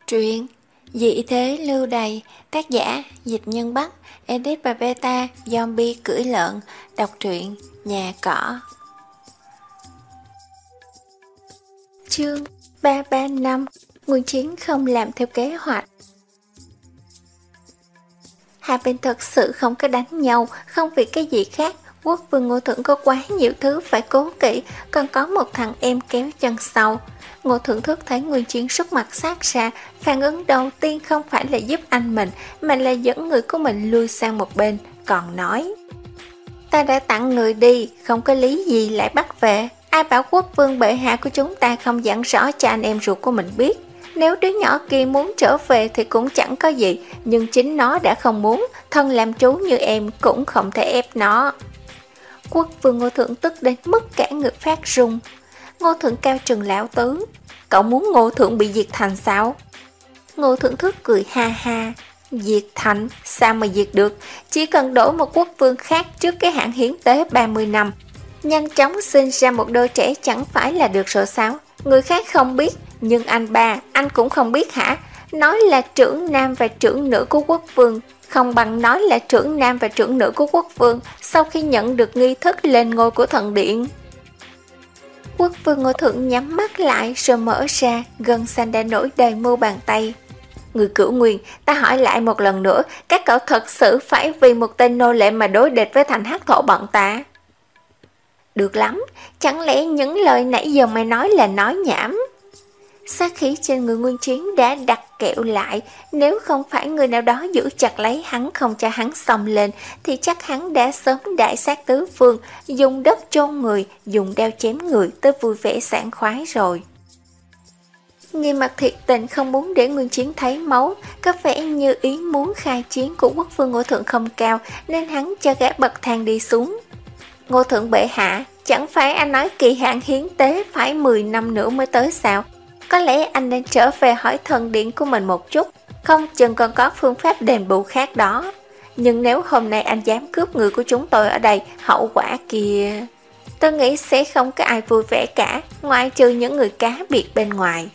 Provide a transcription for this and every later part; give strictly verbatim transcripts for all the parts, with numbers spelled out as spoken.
Truyện Dị thế lưu đày, tác giả Dịch Nhân Bắc, edit và beta Zombie cưỡi lợn. Đọc truyện Nhà Cỏ. Chương ba ba năm. Nguyên Chiến không làm theo kế hoạch. Hai bên thật sự không có đánh nhau, không vì cái gì khác. Quốc vương Ngô Thượng có quá nhiều thứ phải cố kỵ, còn có một thằng em kéo chân sau. Ngô Thượng Thức thấy Nguyên Chiến sút mặt sát ra, phản ứng đầu tiên không phải là giúp anh mình, mà là dẫn người của mình lui sang một bên, còn nói: Ta đã tặng người đi, không có lý gì lại bắt về. Ai bảo quốc vương bệ hạ của chúng ta không dặn rõ cho anh em ruột của mình biết. Nếu đứa nhỏ kia muốn trở về thì cũng chẳng có gì, nhưng chính nó đã không muốn, thân làm chú như em cũng không thể ép nó. Quốc vương Ngô Thượng tức đến mức cả người phát run. Ngô Thượng cao trừng lão tứ: Cậu muốn Ngô Thượng bị diệt thành sao? Ngô Thượng Thức cười ha ha: Diệt thành? Sao mà diệt được? Chỉ cần đổi một quốc vương khác trước cái hạn hiến tế ba mươi năm, nhanh chóng sinh ra một đôi trẻ chẳng phải là được rồi sao? Người khác không biết, nhưng anh ba, anh cũng không biết hả? Nói là trưởng nam và trưởng nữ của quốc vương, không bằng nói là trưởng nam và trưởng nữ của quốc vương sau khi nhận được nghi thức lên ngôi của thần điện. Quốc vương Ngô Thượng nhắm mắt lại rồi mở ra, gân xanh đã nổi đầy mu bàn tay. Người Cửu Nguyên, ta hỏi lại một lần nữa, các cậu thật sự phải vì một tên nô lệ mà đối địch với thành hắc thổ bọn ta? Được lắm, chẳng lẽ những lời nãy giờ mày nói là nói nhảm? Sát khí trên người Nguyên Chiến đã đặt kẹo lại, nếu không phải người nào đó giữ chặt lấy hắn không cho hắn xông lên, thì chắc hắn đã sớm đại sát tứ phương, dùng đất chôn người, dùng đao chém người tới vui vẻ sảng khoái rồi. Nghiêm Mặt thiệt tình không muốn để Nguyên Chiến thấy máu, có vẻ như ý muốn khai chiến của quốc vương Ngô Thượng không cao, nên hắn cho gã bậc thang đi xuống. Ngô Thượng bệ hạ, chẳng phải anh nói kỳ hạn hiến tế phải mười năm nữa mới tới sao? Có lẽ anh nên trở về hỏi thần điện của mình một chút, không chừng còn có phương pháp đền bù khác đó. Nhưng nếu hôm nay anh dám cướp người của chúng tôi ở đây, hậu quả kìa, tôi nghĩ sẽ không có ai vui vẻ cả, ngoại trừ những người cá biệt bên ngoài.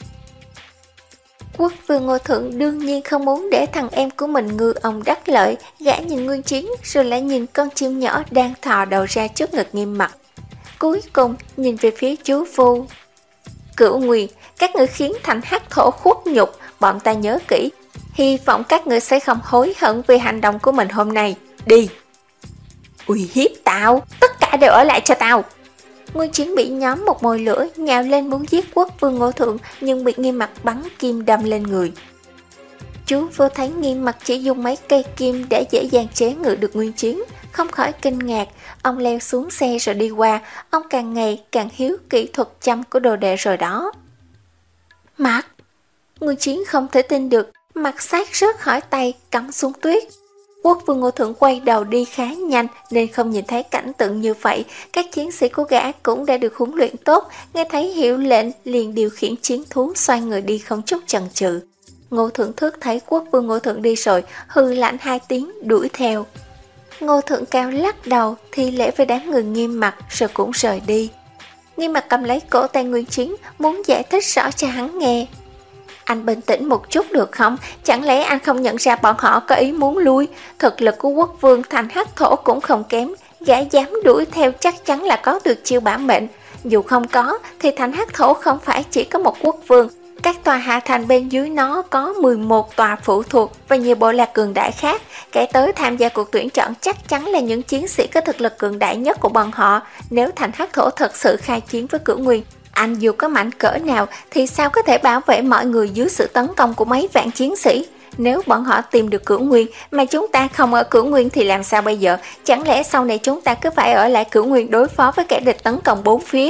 Quốc vương Ngô Thượng đương nhiên không muốn để thằng em của mình ngư ông đắc lợi. Gã nhìn Nguyên Chiến rồi lại nhìn con chim nhỏ đang thò đầu ra trước ngực Nghiêm Mặt, cuối cùng nhìn về phía chú Vu. Cửu Nguyên, các người khiến thành hắc thổ khuất nhục, bọn ta nhớ kỹ, hy vọng các người sẽ không hối hận vì hành động của mình hôm nay. Đi! Uy hiếp tao, tất cả đều ở lại cho tao. Nguyên Chiến bị nhóm một mồi lửa nhào lên muốn giết quốc vương Ngô Thượng, nhưng bị Nghiêm Mặt bắn kim đâm lên người. Chú vô thấy Nghiêm Mặt chỉ dùng mấy cây kim để dễ dàng chế ngự được Nguyên Chiến, không khỏi kinh ngạc. Ông leo xuống xe rồi đi qua, ông càng ngày càng hiếu kỹ thuật chăm của đồ đệ rồi đó. Mặt! Nguyên Chiến không thể tin được, mặt sát rớt khỏi tay, cắm xuống tuyết. Quốc vương Ngô Thượng quay đầu đi khá nhanh nên không nhìn thấy cảnh tượng như vậy. Các chiến sĩ của gã cũng đã được huấn luyện tốt, nghe thấy hiệu lệnh liền điều khiển chiến thú xoay người đi không chút chần chừ. Ngô Thượng Thức thấy quốc vương Ngô Thượng đi rồi, hừ lạnh hai tiếng đuổi theo. Ngô Thượng Cao lắc đầu thi lễ với đám người Nghiêm Mặt rồi cũng rời đi. Nghiêm Mặt cầm lấy cổ tay Nguyên Chiến, muốn giải thích rõ cho hắn nghe. Anh bình tĩnh một chút được không? Chẳng lẽ anh không nhận ra bọn họ có ý muốn lui? Thực lực của quốc vương thành hắc thổ cũng không kém, gã dám đuổi theo chắc chắn là có được chiêu bảo mệnh. Dù không có thì thành hắc thổ không phải chỉ có một quốc vương, các tòa hạ thành bên dưới nó có mười một tòa phụ thuộc và nhiều bộ lạc cường đại khác. Kẻ tới tham gia cuộc tuyển chọn chắc chắn là những chiến sĩ có thực lực cường đại nhất của bọn họ. Nếu thành hắc thổ thật sự khai chiến với Cửu Nguyên, anh dù có mạnh cỡ nào thì sao có thể bảo vệ mọi người dưới sự tấn công của mấy vạn chiến sĩ? Nếu bọn họ tìm được Cửu Nguyên mà chúng ta không ở Cửu Nguyên thì làm sao bây giờ? Chẳng lẽ sau này chúng ta cứ phải ở lại Cửu Nguyên đối phó với kẻ địch tấn công bốn phía?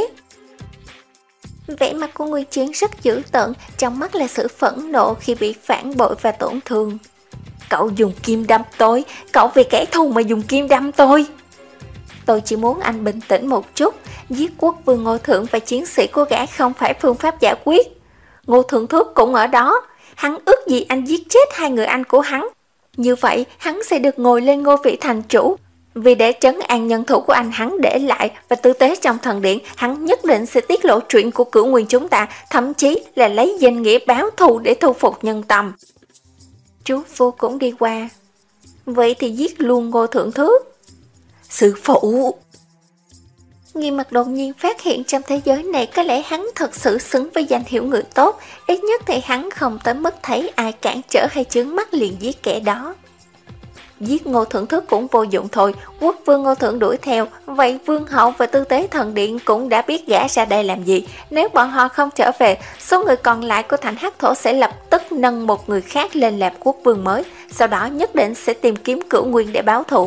Vẻ mặt của Nguyên Chiến rất dữ tợn, trong mắt là sự phẫn nộ khi bị phản bội và tổn thương. Cậu dùng kim đâm tôi, cậu vì kẻ thù mà dùng kim đâm tôi. Tôi chỉ muốn anh bình tĩnh một chút, giết quốc vương Ngô Thượng và chiến sĩ của gã không phải phương pháp giải quyết. Ngô Thượng Thức cũng ở đó, hắn ước gì anh giết chết hai người anh của hắn. Như vậy hắn sẽ được ngồi lên ngôi vị thành chủ. Vì để trấn an nhân thủ của anh hắn để lại và tư tế trong thần điện, hắn nhất định sẽ tiết lộ chuyện của Cửu Nguyên chúng ta, thậm chí là lấy danh nghĩa báo thù để thu phục nhân tâm. Chú Phu cũng đi qua. Vậy thì giết luôn Ngô Thượng Thước. Sư phụ! Nghi Mặc đột nhiên phát hiện trong thế giới này có lẽ hắn thật sự xứng với danh hiệu người tốt, ít nhất thì hắn không tới mức thấy ai cản trở hay chướng mắt liền giết kẻ đó. Giết Ngô Thượng Thước cũng vô dụng thôi, quốc vương Ngô Thượng đuổi theo, vậy vương hậu và tư tế thần điện cũng đã biết gã ra đây làm gì. Nếu bọn họ không trở về, số người còn lại của thành Hắc Thổ sẽ lập tức nâng một người khác lên làm quốc vương mới, sau đó nhất định sẽ tìm kiếm Cửu Nguyên để báo thù.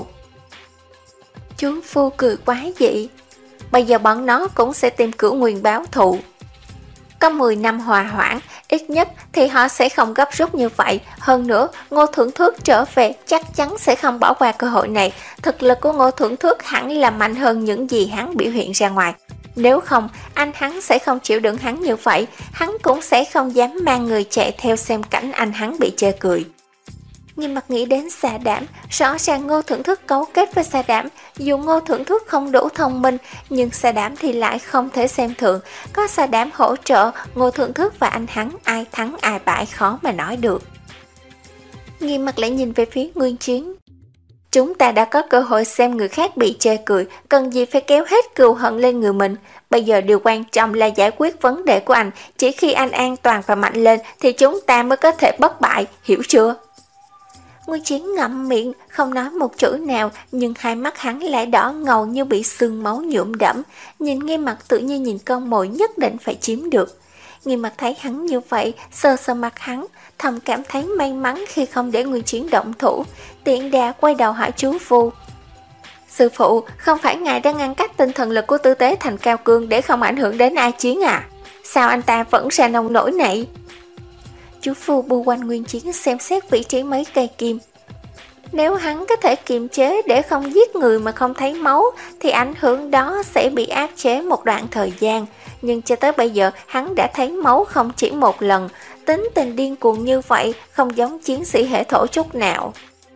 Chú Phu cười quá dị. Bây giờ bọn nó cũng sẽ tìm Cửu Nguyên báo thù. Có mười năm hòa hoãn, ít nhất thì họ sẽ không gấp rút như vậy. Hơn nữa, Ngô Thượng Thước trở về chắc chắn sẽ không bỏ qua cơ hội này. Thực lực của Ngô Thượng Thước hẳn là mạnh hơn những gì hắn biểu hiện ra ngoài. Nếu không, anh hắn sẽ không chịu đựng hắn như vậy. Hắn cũng sẽ không dám mang người chạy theo xem cảnh anh hắn bị chê cười. Nghiêm Mặt nghĩ đến Xà Đảm, rõ ràng Ngô Thượng Thước cấu kết với Xà Đảm. Dù Ngô Thượng Thước không đủ thông minh, nhưng Xà Đảm thì lại không thể xem thường. Có Xà Đảm hỗ trợ, Ngô Thượng Thước và anh hắn ai thắng ai bại khó mà nói được. Nghiêm Mặt lại nhìn về phía Nguyên Chiến. Chúng ta đã có cơ hội xem người khác bị chê cười, cần gì phải kéo hết cừu hận lên người mình. Bây giờ điều quan trọng là giải quyết vấn đề của anh. Chỉ khi anh an toàn và mạnh lên thì chúng ta mới có thể bất bại, hiểu chưa? Nguyên Chiến ngậm miệng, không nói một chữ nào, nhưng hai mắt hắn lại đỏ ngầu như bị sương máu nhuộm đẫm. Nhìn Nghiêm Mặt tự nhiên nhìn con mồi nhất định phải chiếm được. Nghiêm Mặt thấy hắn như vậy, sờ sờ mặt hắn, thầm cảm thấy may mắn khi không để Nguyên Chiến động thủ. Tiện đà quay đầu hỏi chú Phu. Sư phụ, không phải ngài đang ngăn cách tinh thần lực của tư tế thành cao cương để không ảnh hưởng đến A Chiến à? Sao anh ta vẫn ra nông nổi này? Chú Phu bu quanh Nguyên Chiến xem xét vị trí mấy cây kim. Nếu hắn có thể kiềm chế để không giết người mà không thấy máu, thì ảnh hưởng đó sẽ bị áp chế một đoạn thời gian. Nhưng cho tới bây giờ hắn đã thấy máu không chỉ một lần. Tính tình điên cuồng như vậy không giống chiến sĩ hệ thổ chút nào.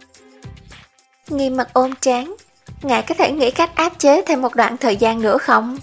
Nghiêm Mặt ôm trán. Ngài có thể nghĩ cách áp chế thêm một đoạn thời gian nữa không?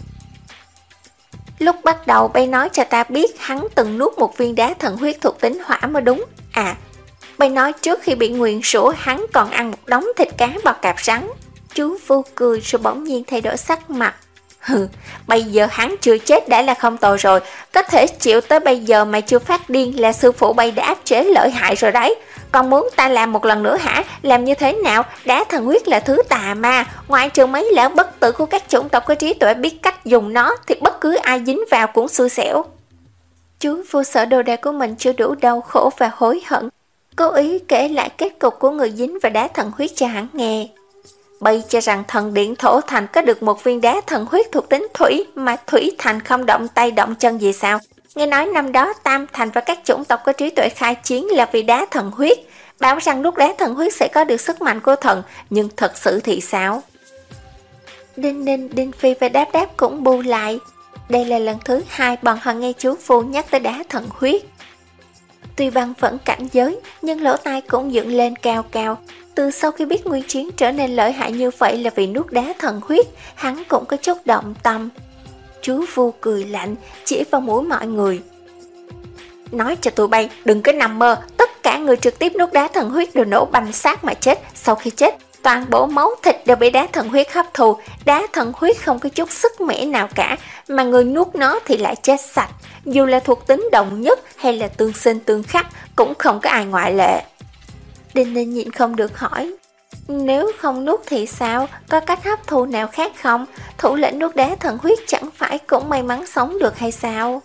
Lúc bắt đầu bay nói cho ta biết hắn từng nuốt một viên đá thần huyết thuộc tính hỏa mới đúng. À, bay nói trước khi bị nguyền rủa hắn còn ăn một đống thịt cá bò cạp rắn. Chú Phu cười rồi bỗng nhiên thay đổi sắc mặt. Hừ, bây giờ hắn chưa chết đã là không tồi rồi. Có thể chịu tới bây giờ mà chưa phát điên là sư phụ bay đã áp chế lợi hại rồi đấy. Còn muốn ta làm một lần nữa hả? Làm như thế nào? Đá thần huyết là thứ tà ma. Ngoại trừ mấy lão bất tử của các chủng tộc có trí tuệ biết cách dùng nó, thì bất cứ ai dính vào cũng xui xẻo. Chú Phu sợ đồ đạc của mình chưa đủ đau khổ và hối hận, cố ý kể lại kết cục của người dính vào đá thần huyết cho hắn nghe. Bây cho rằng thần điện Thổ Thành có được một viên đá thần huyết thuộc tính thủy, mà Thủy Thành không động tay động chân gì sao? Nghe nói năm đó Tam Thành và các chủng tộc có trí tuệ khai chiến là vì đá thần huyết, bảo rằng lúc đá thần huyết sẽ có được sức mạnh của thần, nhưng thật sự thì sao? Đinh Ninh, Đinh Phi và Đáp Đáp cũng bu lại. Đây là lần thứ hai bọn họ nghe chú Phu nhắc tới đá thần huyết. Tuy Băng vẫn cảnh giới, nhưng lỗ tai cũng dựng lên cao cao. Từ sau khi biết Nguyên Chiến trở nên lợi hại như vậy là vì nuốt đá thần huyết, hắn cũng có chút động tâm. Chú Phu cười lạnh, chỉ vào mũi mọi người. Nói cho tụi bay, đừng có nằm mơ, tất cả người trực tiếp nuốt đá thần huyết đều nổ banh xác mà chết. Sau khi chết, toàn bộ máu thịt đều bị đá thần huyết hấp thụ. Đá thần huyết không có chút sức mẻ nào cả, mà người nuốt nó thì lại chết sạch. Dù là thuộc tính đồng nhất hay là tương sinh tương khắc, cũng không có ai ngoại lệ. Đinh Ninh nhịn không được hỏi. Nếu không nuốt thì sao? Có cách hấp thụ nào khác không? Thủ lĩnh nuốt đá thần huyết chẳng phải cũng may mắn sống được hay sao?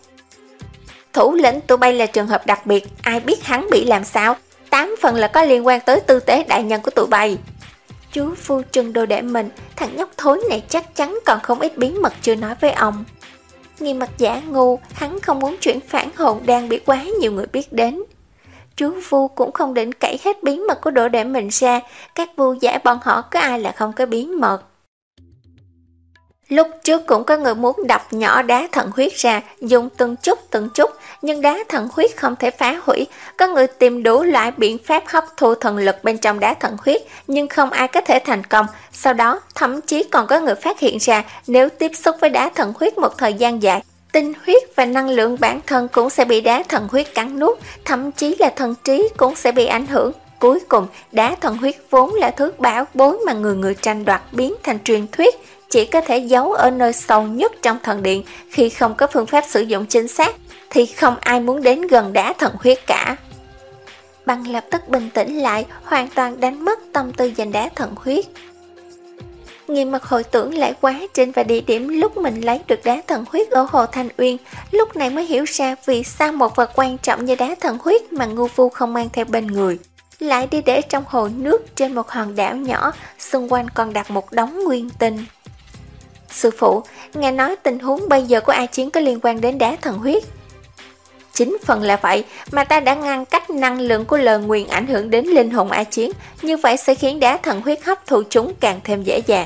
Thủ lĩnh tụi bay là trường hợp đặc biệt, ai biết hắn bị làm sao? Tám phần là có liên quan tới tư tế đại nhân của tụi bay. Chú Phu trừng đồ để mình, thằng nhóc thối này chắc chắn còn không ít bí mật chưa nói với ông. Nghiêm Mặt giả ngu, hắn không muốn chuyện phản hồn đang bị quá nhiều người biết đến. Chú Phu cũng không định cậy hết bí mật của đồ đệ mình ra, các vua giả bọn họ có ai là không có bí mật. Lúc trước cũng có người muốn đập nhỏ đá thần huyết ra, dùng từng chút từng chút, nhưng đá thần huyết không thể phá hủy. Có người tìm đủ loại biện pháp hấp thu thần lực bên trong đá thần huyết, nhưng không ai có thể thành công. Sau đó, thậm chí còn có người phát hiện ra, nếu tiếp xúc với đá thần huyết một thời gian dài, tinh huyết và năng lượng bản thân cũng sẽ bị đá thần huyết cắn nuốt, thậm chí là thần trí cũng sẽ bị ảnh hưởng. Cuối cùng, đá thần huyết vốn là thứ bảo bối mà người người tranh đoạt biến thành truyền thuyết, chỉ có thể giấu ở nơi sâu nhất trong thần điện. Khi không có phương pháp sử dụng chính xác thì không ai muốn đến gần đá thần huyết cả. Băng lập tức bình tĩnh lại, hoàn toàn đánh mất tâm tư giành đá thần huyết. Nghiêm mặt hồi tưởng lại quá trình và địa điểm lúc mình lấy được đá thần huyết ở Hồ Thanh Uyên, lúc này mới hiểu ra vì sao một vật quan trọng như đá thần huyết mà ngu vu không mang theo bên người, lại đi để trong hồ nước trên một hòn đảo nhỏ, xung quanh còn đặt một đống nguyên tinh. Sư phụ, nghe nói tình huống bây giờ của A Chiến có liên quan đến đá thần huyết. Chính phần là vậy, mà ta đã ngăn cách năng lượng của lời nguyền ảnh hưởng đến linh hồn A Chiến, như vậy sẽ khiến đá thần huyết hấp thụ chúng càng thêm dễ dàng.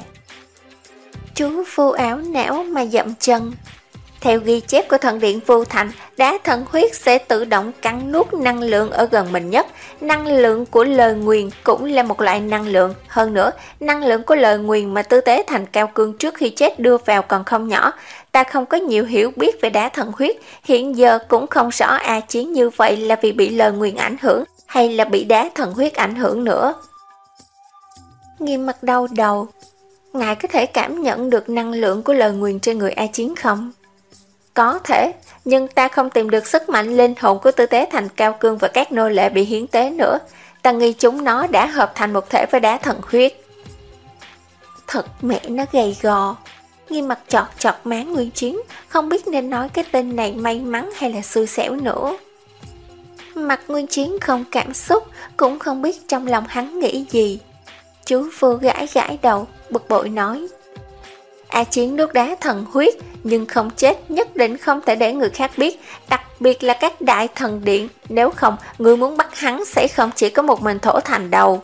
Chú Vu ảo não mà dậm chân. Theo ghi chép của thần điện Vu Thành, đá thần huyết sẽ tự động cắn nuốt năng lượng ở gần mình nhất. Năng lượng của lời nguyền cũng là một loại năng lượng. Hơn nữa, năng lượng của lời nguyền mà Tư Tế Thành Cao Cương trước khi chết đưa vào còn không nhỏ. Ta không có nhiều hiểu biết về đá thần huyết, hiện giờ cũng không rõ A Chiến như vậy là vì bị lời nguyền ảnh hưởng hay là bị đá thần huyết ảnh hưởng nữa. Nghiêm mặt đau đầu. Ngài có thể cảm nhận được năng lượng của lời nguyền trên người A Chiến không? Có thể, nhưng ta không tìm được sức mạnh linh hồn của Tư Tế Thành Cao Cương và các nô lệ bị hiến tế nữa. Ta nghi chúng nó đã hợp thành một thể với đá thần huyết. Thật mẹ nó gầy gò. Nghiêm mặt chọt chọt má Nguyên Chiến, không biết nên nói cái tên này may mắn hay là xui xẻo nữa. Mặt Nguyên Chiến không cảm xúc, cũng không biết trong lòng hắn nghĩ gì. Chú Vu gãi gãi đầu, bực bội nói. A Chiến nuốt đá thần huyết, nhưng không chết nhất định không thể để người khác biết, đặc biệt là các đại thần điện, nếu không, người muốn bắt hắn sẽ không chỉ có một mình Thổ Thành đâu.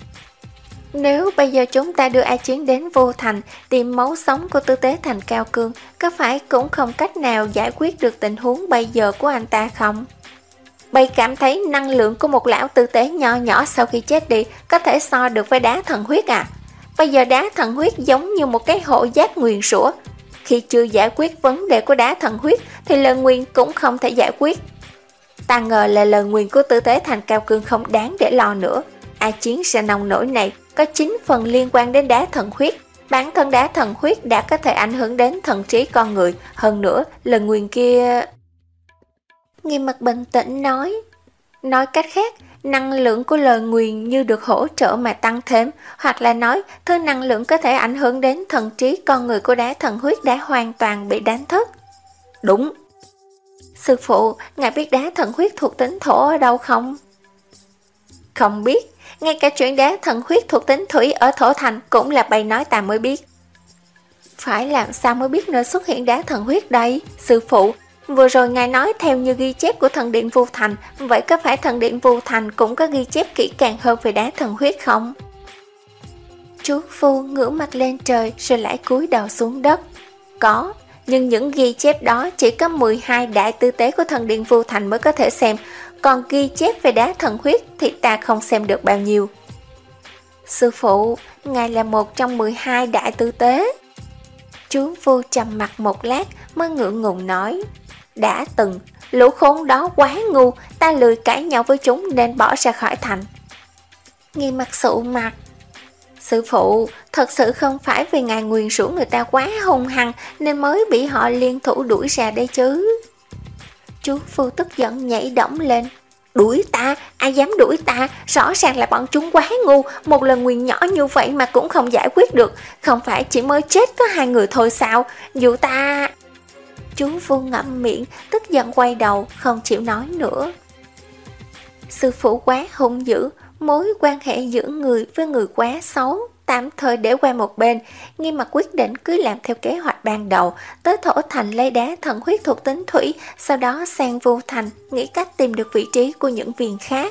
Nếu bây giờ chúng ta đưa A Chiến đến Vô Thành, tìm máu sống của Tư Tế Thành Cao Cương, có phải cũng không cách nào giải quyết được tình huống bây giờ của anh ta không? Bầy cảm thấy năng lượng của một lão tư tế nho nhỏ sau khi chết đi có thể so được với đá thần huyết à? Bây giờ đá thần huyết giống như một cái hộ giáp nguyền rủa. Khi chưa giải quyết vấn đề của đá thần huyết thì lời nguyền cũng không thể giải quyết. Ta ngờ là lời nguyền của Tư Tế Thành Cao Cương không đáng để lo nữa. A Chiến ra nông nổi này có chín phần liên quan đến đá thần huyết. Bản thân đá thần huyết đã có thể ảnh hưởng đến thần trí con người. Hơn nữa, lời nguyền kia... Nghiêm mặt bình tĩnh nói. Nói cách khác, năng lượng của lời nguyền như được hỗ trợ mà tăng thêm, hoặc là nói thứ năng lượng có thể ảnh hưởng đến thần trí con người của đá thần huyết đã hoàn toàn bị đánh thức. Đúng. Sư phụ, ngài biết đá thần huyết thuộc tính thổ ở đâu không? Không biết, ngay cả chuyện đá thần huyết thuộc tính thủy ở Thổ Thành cũng là bày nói ta mới biết. Phải làm sao mới biết nơi xuất hiện đá thần huyết đây? Sư phụ, vừa rồi ngài nói theo như ghi chép của thần điện Vu Thành, vậy có phải thần điện Vu Thành cũng có ghi chép kỹ càng hơn về đá thần huyết không? Chú Vu ngửa mặt lên trời rồi lại cúi đầu xuống đất. Có, nhưng những ghi chép đó chỉ có mười hai đại tư tế của thần điện Vu Thành mới có thể xem, còn ghi chép về đá thần huyết thì ta không xem được bao nhiêu. Sư phụ, ngài là một trong mười hai đại tư tế. Chú Vu trầm mặt một lát mới ngượng ngùng nói. Đã từng, lũ khốn đó quá ngu, ta lười cãi nhau với chúng nên bỏ ra khỏi thành. Nghiêm mặt sụ mặt. Sư phụ, thật sự không phải vì ngài nguyền rủa người ta quá hung hăng nên mới bị họ liên thủ đuổi ra đây chứ. Chú Vu tức giận nhảy đổng lên. Đuổi ta? Ai dám đuổi ta? Rõ ràng là bọn chúng quá ngu, một lần nguyền nhỏ như vậy mà cũng không giải quyết được. Không phải chỉ mới chết có hai người thôi sao? Dù ta... Chú Vu ngậm miệng, tức giận quay đầu, không chịu nói nữa. Sư phụ quá hung dữ, mối quan hệ giữa người với người quá xấu, tạm thời để qua một bên. Nghiêm mặt quyết định cứ làm theo kế hoạch ban đầu, tới Thổ Thành lấy đá thần huyết thuộc tính thủy, sau đó sang Vu Thành, nghĩ cách tìm được vị trí của những viên khác.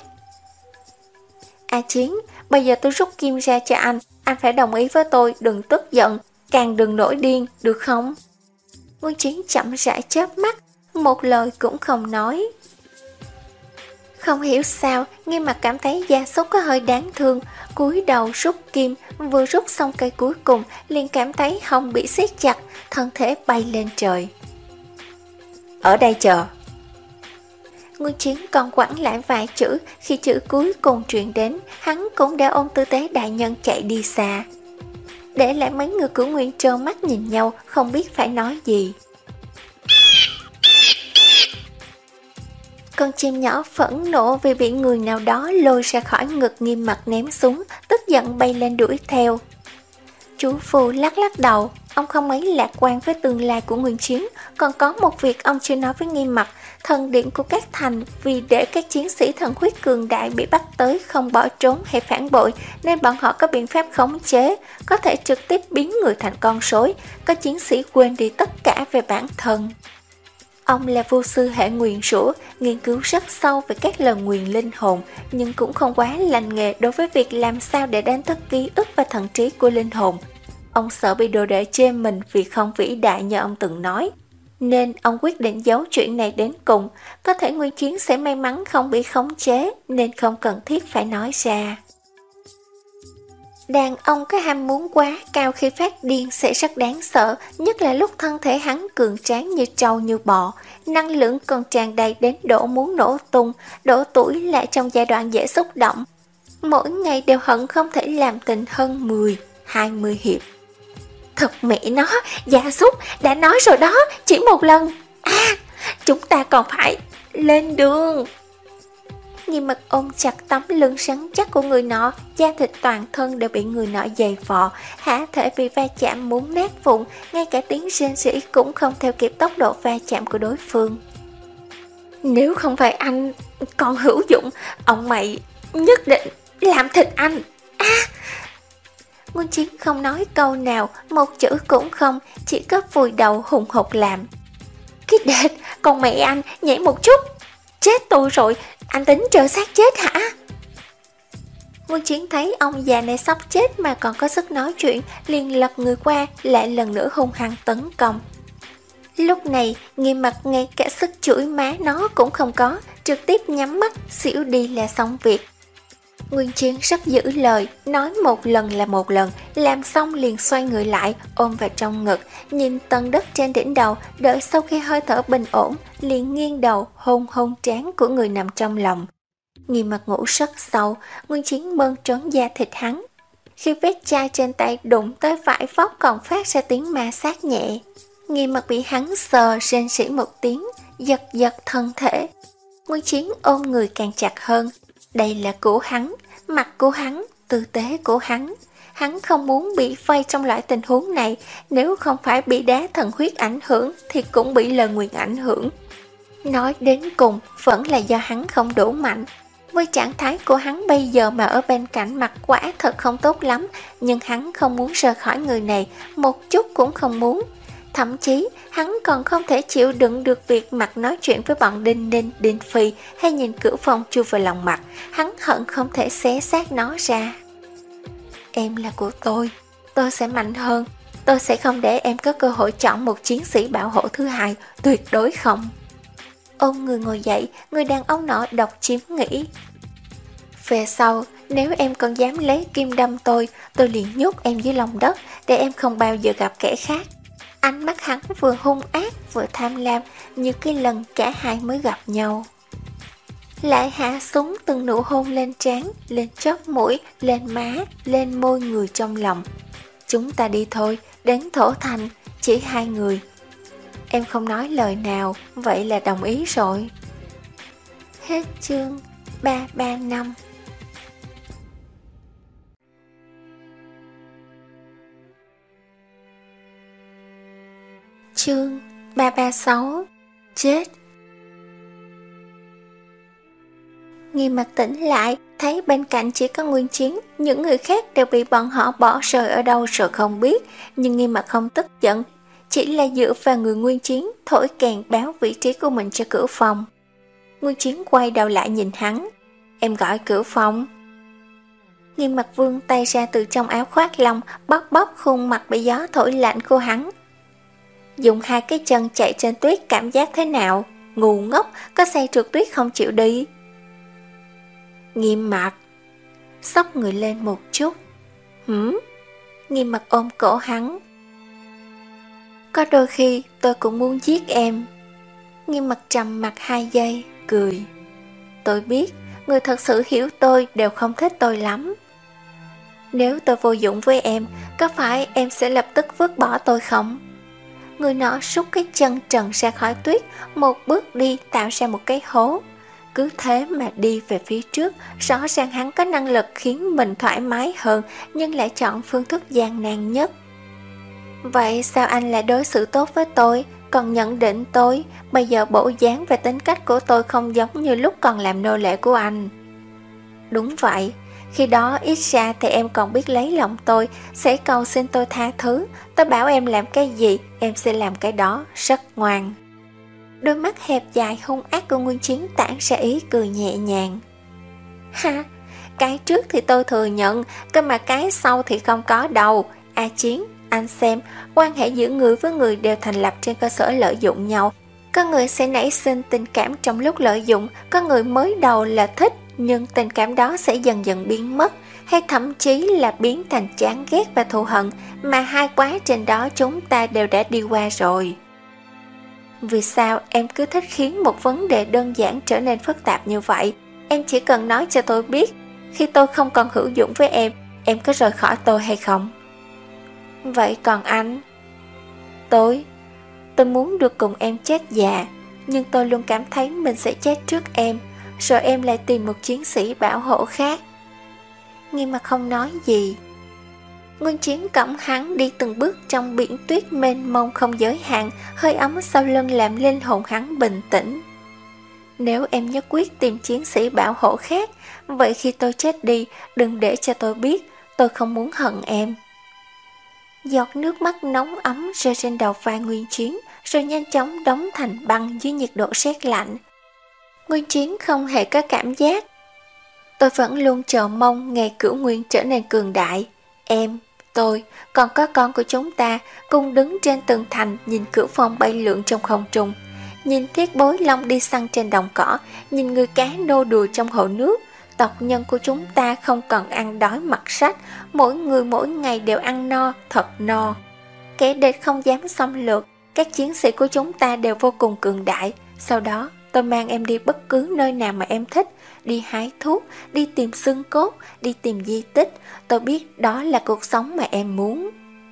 A Chiến, bây giờ tôi rút kim ra cho anh, anh phải đồng ý với tôi, đừng tức giận. càng đừng nổi điên, được không? Nguyên Chiến chậm rãi chớp mắt, một lời cũng không nói. Không hiểu sao, Nghiêm Mặc cảm thấy Gia Súc có hơi đáng thương, cúi đầu rút kim, vừa rút xong cây cuối cùng, liền cảm thấy hông bị siết chặt, thân thể bay lên trời. Ở đây chờ. Nguyên Chiến còn quẳng lại vài chữ, khi chữ cuối cùng truyền đến, hắn cũng đã ôm tư tế đại nhân chạy đi xa. Để lại mấy người của Nguyên trơ mắt nhìn nhau, không biết phải nói gì. Con chim nhỏ phẫn nộ vì bị người nào đó lôi ra khỏi ngực Nghiêm Mặc ném xuống, tức giận bay lên đuổi theo. Chú Phù lắc lắc đầu, ông không mấy lạc quan với tương lai của Nguyên Chiến, còn có một việc ông chưa nói với Nghiêm Mặc. Thần điện của các thành vì để các chiến sĩ thần huyết cường đại bị bắt tới không bỏ trốn hay phản bội, nên bọn họ có biện pháp khống chế, có thể trực tiếp biến người thành con rối, có chiến sĩ quên đi tất cả về bản thân. Ông là vô sư hệ nguyền rủa, nghiên cứu rất sâu về các lời nguyền linh hồn, nhưng cũng không quá lành nghề đối với việc làm sao để đánh thức ký ức và thần trí của linh hồn. Ông sợ bị đồ đệ chê mình vì không vĩ đại như ông từng nói, nên ông quyết định giấu chuyện này đến cùng. Có thể Nguyên Chiến sẽ may mắn không bị khống chế, nên không cần thiết phải nói ra. Đàn ông có ham muốn quá cao khi phát điên sẽ rất đáng sợ, nhất là lúc thân thể hắn cường tráng như trâu như bò, năng lượng còn tràn đầy đến độ muốn nổ tung, độ tuổi lại trong giai đoạn dễ xúc động. Mỗi ngày đều hận không thể làm tình hơn mười, hai mươi hiệp. Thật mẹ nó, Gia Súc đã nói rồi đó, chỉ một lần. À, chúng ta còn phải lên đường. Nghiêm Mặc ôm chặt tấm lưng rắn chắc của người nọ, da thịt toàn thân đều bị người nọ giày vò, hả thể bị va chạm muốn nát vụn, ngay cả tiếng rên rỉ cũng không theo kịp tốc độ va chạm của đối phương. Nếu không phải anh còn hữu dụng, ông mày nhất định làm thịt anh. À! Nguyên Chiến không nói câu nào, một chữ cũng không, chỉ có vùi đầu hùng hục làm. Cái đệt, con mẹ anh nhảy một chút. Chết tôi rồi, anh tính chờ xác chết hả? Nguyên Chiến thấy ông già này sắp chết mà còn có sức nói chuyện, liền lật người qua, lại lần nữa hung hăng tấn công. Lúc này, Nghiêm Mặc ngay cả sức chửi má nó cũng không có, trực tiếp nhắm mắt, xỉu đi là xong việc. Nguyên Chiến rất giữ lời, nói một lần là một lần, làm xong liền xoay người lại, ôm vào trong ngực, nhìn tầng đất trên đỉnh đầu, đợi sau khi hơi thở bình ổn, liền nghiêng đầu hôn hôn trán của người nằm trong lòng. Nghiêm Mặc ngủ rất sâu, Nguyên Chiến mơn trớn da thịt hắn. Khi vết chai trên tay đụng tới vải vóc còn phát ra tiếng ma sát nhẹ. Nghiêm Mặc bị hắn sờ rên rỉ một tiếng, giật giật thân thể. Nguyên Chiến ôm người càng chặt hơn. Đây là của hắn, mặt của hắn, tư tế của hắn. Hắn không muốn bị vây trong loại tình huống này, nếu không phải bị đá thần huyết ảnh hưởng thì cũng bị lời nguyền ảnh hưởng. Nói đến cùng, vẫn là do hắn không đủ mạnh. Với trạng thái của hắn bây giờ mà ở bên cạnh mặt quả thật không tốt lắm, nhưng hắn không muốn rời khỏi người này, một chút cũng không muốn. Thậm chí, hắn còn không thể chịu đựng được việc mặt nói chuyện với bọn Đinh Ninh, Đinh Phi hay nhìn Cửu Phong chui vào lòng mặt, hắn hận không thể xé xác nó ra. Em là của tôi, tôi sẽ mạnh hơn, tôi sẽ không để em có cơ hội chọn một chiến sĩ bảo hộ thứ hai, tuyệt đối không. Ôm người ngồi dậy, người đàn ông nọ độc chiếm nghĩ. Về sau, nếu em còn dám lấy kim đâm tôi, tôi liền nhốt em dưới lòng đất để em không bao giờ gặp kẻ khác. Ánh mắt hắn vừa hung ác vừa tham lam, như cái lần cả hai mới gặp nhau. Lại hạ súng từng nụ hôn lên trán, lên chóp mũi, lên má, lên môi người trong lòng. Chúng ta đi thôi, đến Thổ Thành, chỉ hai người. Em không nói lời nào, vậy là đồng ý rồi. Hết chương ba ba năm. Chương ba ba sáu. Chết. Nghiêm Mặc tỉnh lại, thấy bên cạnh chỉ có Nguyên Chiến, những người khác đều bị bọn họ bỏ rơi ở đâu rồi không biết, nhưng Nghiêm Mặc không tức giận, chỉ là dựa vào người Nguyên Chiến thổi kèn báo vị trí của mình cho Cửu Phong. Nguyên Chiến quay đầu lại nhìn hắn. Em gọi Cửu Phong. Nghiêm Mặt vươn tay ra từ trong áo khoác lông, bóp bóp khuôn mặt bị gió thổi lạnh của hắn. Dùng hai cái chân chạy trên tuyết cảm giác thế nào? Ngu ngốc, có xe trượt tuyết không chịu đi. Nghiêm Mặt xốc người lên một chút. Hửm? Nghiêm Mặt ôm cổ hắn. Có đôi khi tôi cũng muốn giết em. Nghiêm Mặt trầm mặt hai giây, cười. Tôi biết, người thật sự hiểu tôi đều không thích tôi lắm. Nếu tôi vô dụng với em, có phải em sẽ lập tức vứt bỏ tôi không? Người nọ rút cái chân trần ra khỏi tuyết, một bước đi tạo ra một cái hố. Cứ thế mà đi về phía trước, rõ ràng hắn có năng lực khiến mình thoải mái hơn, nhưng lại chọn phương thức gian nan nhất. Vậy sao anh lại đối xử tốt với tôi, còn nhận định tôi, bây giờ bộ dáng và tính cách của tôi không giống như lúc còn làm nô lệ của anh? Đúng vậy, khi đó ít ra thì em còn biết lấy lòng tôi, sẽ cầu xin tôi tha thứ. Tôi bảo em làm cái gì, em sẽ làm cái đó, rất ngoan. Đôi mắt hẹp dài hung ác của Nguyên Chiến tản ra ý cười nhẹ nhàng. Ha, cái trước thì tôi thừa nhận, cơ mà cái sau thì không có đâu. A Chiến, anh xem, quan hệ giữa người với người đều thành lập trên cơ sở lợi dụng nhau. Có người sẽ nảy sinh tình cảm trong lúc lợi dụng, có người mới đầu là thích, nhưng tình cảm đó sẽ dần dần biến mất, hay thậm chí là biến thành chán ghét và thù hận, mà hai quá trình đó chúng ta đều đã đi qua rồi. Vì sao em cứ thích khiến một vấn đề đơn giản trở nên phức tạp như vậy? Em chỉ cần nói cho tôi biết, khi tôi không còn hữu dụng với em, em có rời khỏi tôi hay không? Vậy còn anh? Tôi, tôi muốn được cùng em chết già, nhưng tôi luôn cảm thấy mình sẽ chết trước em, rồi em lại tìm một chiến sĩ bảo hộ khác. Nghiêm Mặt không nói gì. Nguyên Chiến cõng hắn đi từng bước trong biển tuyết mênh mông không giới hạn, hơi ấm sau lưng làm linh hồn hắn bình tĩnh. Nếu em nhất quyết tìm chiến sĩ bảo hộ khác, vậy khi tôi chết đi, đừng để cho tôi biết, tôi không muốn hận em. Giọt nước mắt nóng ấm rơi trên đầu vai Nguyên Chiến, rồi nhanh chóng đóng thành băng dưới nhiệt độ rét lạnh. Nguyên Chiến không hề có cảm giác. Tôi vẫn luôn chờ mong ngày Cửu Nguyên trở nên cường đại. Em, tôi, còn có con của chúng ta cùng đứng trên tường thành, nhìn Cửu Phong bay lượn trong không trung, nhìn Thiết Bối Long đi săn trên đồng cỏ, nhìn người cá nô đùa trong hồ nước. Tộc nhân của chúng ta không cần ăn đói mặc sách, mỗi người mỗi ngày đều ăn no, thật no. Kẻ địch không dám xâm lược, các chiến sĩ của chúng ta đều vô cùng cường đại. Sau đó, tôi mang em đi bất cứ nơi nào mà em thích, đi hái thuốc, đi tìm xương cốt, đi tìm di tích. Tôi biết đó là cuộc sống mà em muốn.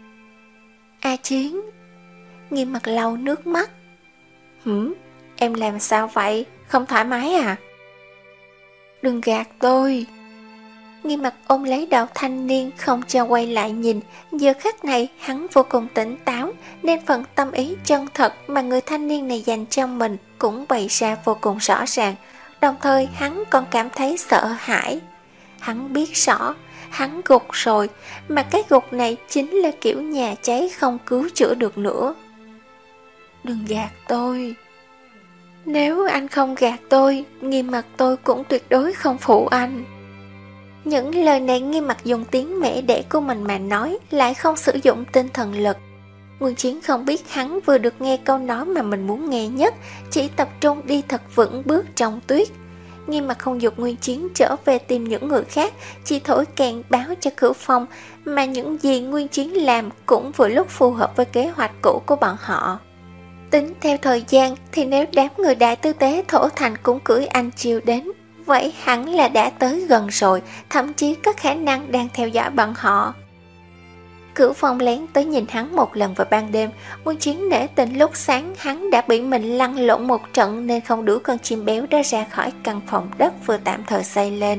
A Chiến. Nghiêm Mặt lau nước mắt. Hửm, em làm sao vậy? Không thoải mái à? Đừng gạt tôi. Nghiêm Mặt ôm lấy đầu thanh niên, không cho quay lại nhìn. Giờ khắc này hắn vô cùng tỉnh táo, nên phần tâm ý chân thật mà người thanh niên này dành cho mình cũng bày ra vô cùng rõ ràng. Đồng thời hắn còn cảm thấy sợ hãi. Hắn biết rõ, hắn gục rồi, mà cái gục này chính là kiểu nhà cháy không cứu chữa được nữa. Đừng gạt tôi. Nếu anh không gạt tôi, Nghiêm Mặt tôi cũng tuyệt đối không phụ anh. Những lời này Nghiêm Mặt dùng tiếng mẹ đẻ của mình mà nói, lại không sử dụng tinh thần lực. Nguyên Chiến không biết hắn vừa được nghe câu nói mà mình muốn nghe nhất, chỉ tập trung đi thật vững bước trong tuyết. Nghiêm Mặt không dục Nguyên Chiến trở về tìm những người khác, chỉ thổi kèn báo cho Cửu Phong, mà những gì Nguyên Chiến làm cũng vừa lúc phù hợp với kế hoạch cũ của bọn họ. Tính theo thời gian thì nếu đám người đại tư tế thổ thành cũng cưỡi anh chiều đến, vậy hẳn là đã tới gần rồi, thậm chí có khả năng đang theo dõi bọn họ. Cửu Phong lén tới nhìn hắn một lần vào ban đêm. Nguyên Chiến nể tình lúc sáng hắn đã bị mình lăn lộn một trận, nên không đuổi con chim béo đó ra khỏi căn phòng đất vừa tạm thời xây lên.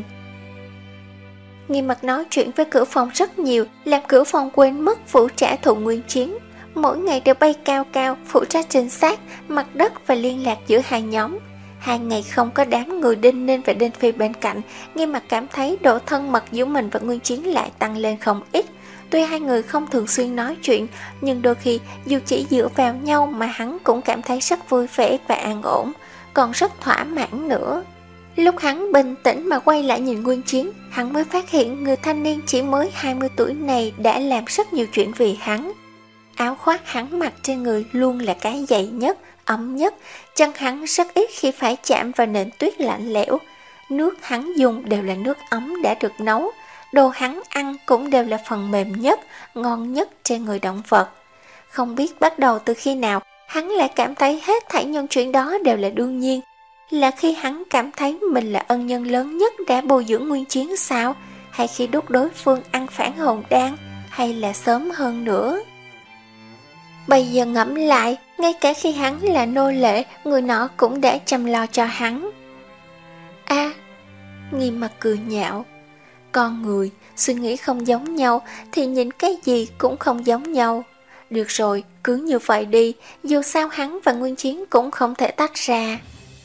Nghiêm Mặt nói chuyện với Cửu Phong rất nhiều, làm Cửu Phong quên mất vụ trả thù Nguyên Chiến. Mỗi ngày đều bay cao cao, phụ trách trinh sát mặt đất và liên lạc giữa hai nhóm. Hai ngày không có đám người Đinh Ninh và Đinh Phi bên cạnh, Nghiêm Mặt cảm thấy độ thân mật giữa mình và Nguyên Chiến lại tăng lên không ít. Tuy hai người không thường xuyên nói chuyện, nhưng đôi khi dù chỉ dựa vào nhau mà hắn cũng cảm thấy rất vui vẻ và an ổn, còn rất thỏa mãn nữa. Lúc hắn bình tĩnh mà quay lại nhìn Nguyên Chiến, hắn mới phát hiện người thanh niên chỉ mới hai mươi tuổi này đã làm rất nhiều chuyện vì hắn. Áo khoác hắn mặc trên người luôn là cái dày nhất, ấm nhất, chân hắn rất ít khi phải chạm vào nền tuyết lạnh lẽo. Nước hắn dùng đều là nước ấm đã được nấu, đồ hắn ăn cũng đều là phần mềm nhất, ngon nhất trên người động vật. Không biết bắt đầu từ khi nào, hắn lại cảm thấy hết thảy những chuyện đó đều là đương nhiên. Là khi hắn cảm thấy mình là ân nhân lớn nhất đã bồi dưỡng Nguyên Chiến sao? Hay khi đút đối phương ăn phản hồn đan? Hay là sớm hơn nữa? Bây giờ ngẫm lại, ngay cả khi hắn là nô lệ, người nọ cũng đã chăm lo cho hắn. A, à, Nghiêm Mặt cười nhạo. Con người, suy nghĩ không giống nhau thì nhìn cái gì cũng không giống nhau. Được rồi, cứ như vậy đi, dù sao hắn và Nguyên Chiến cũng không thể tách ra.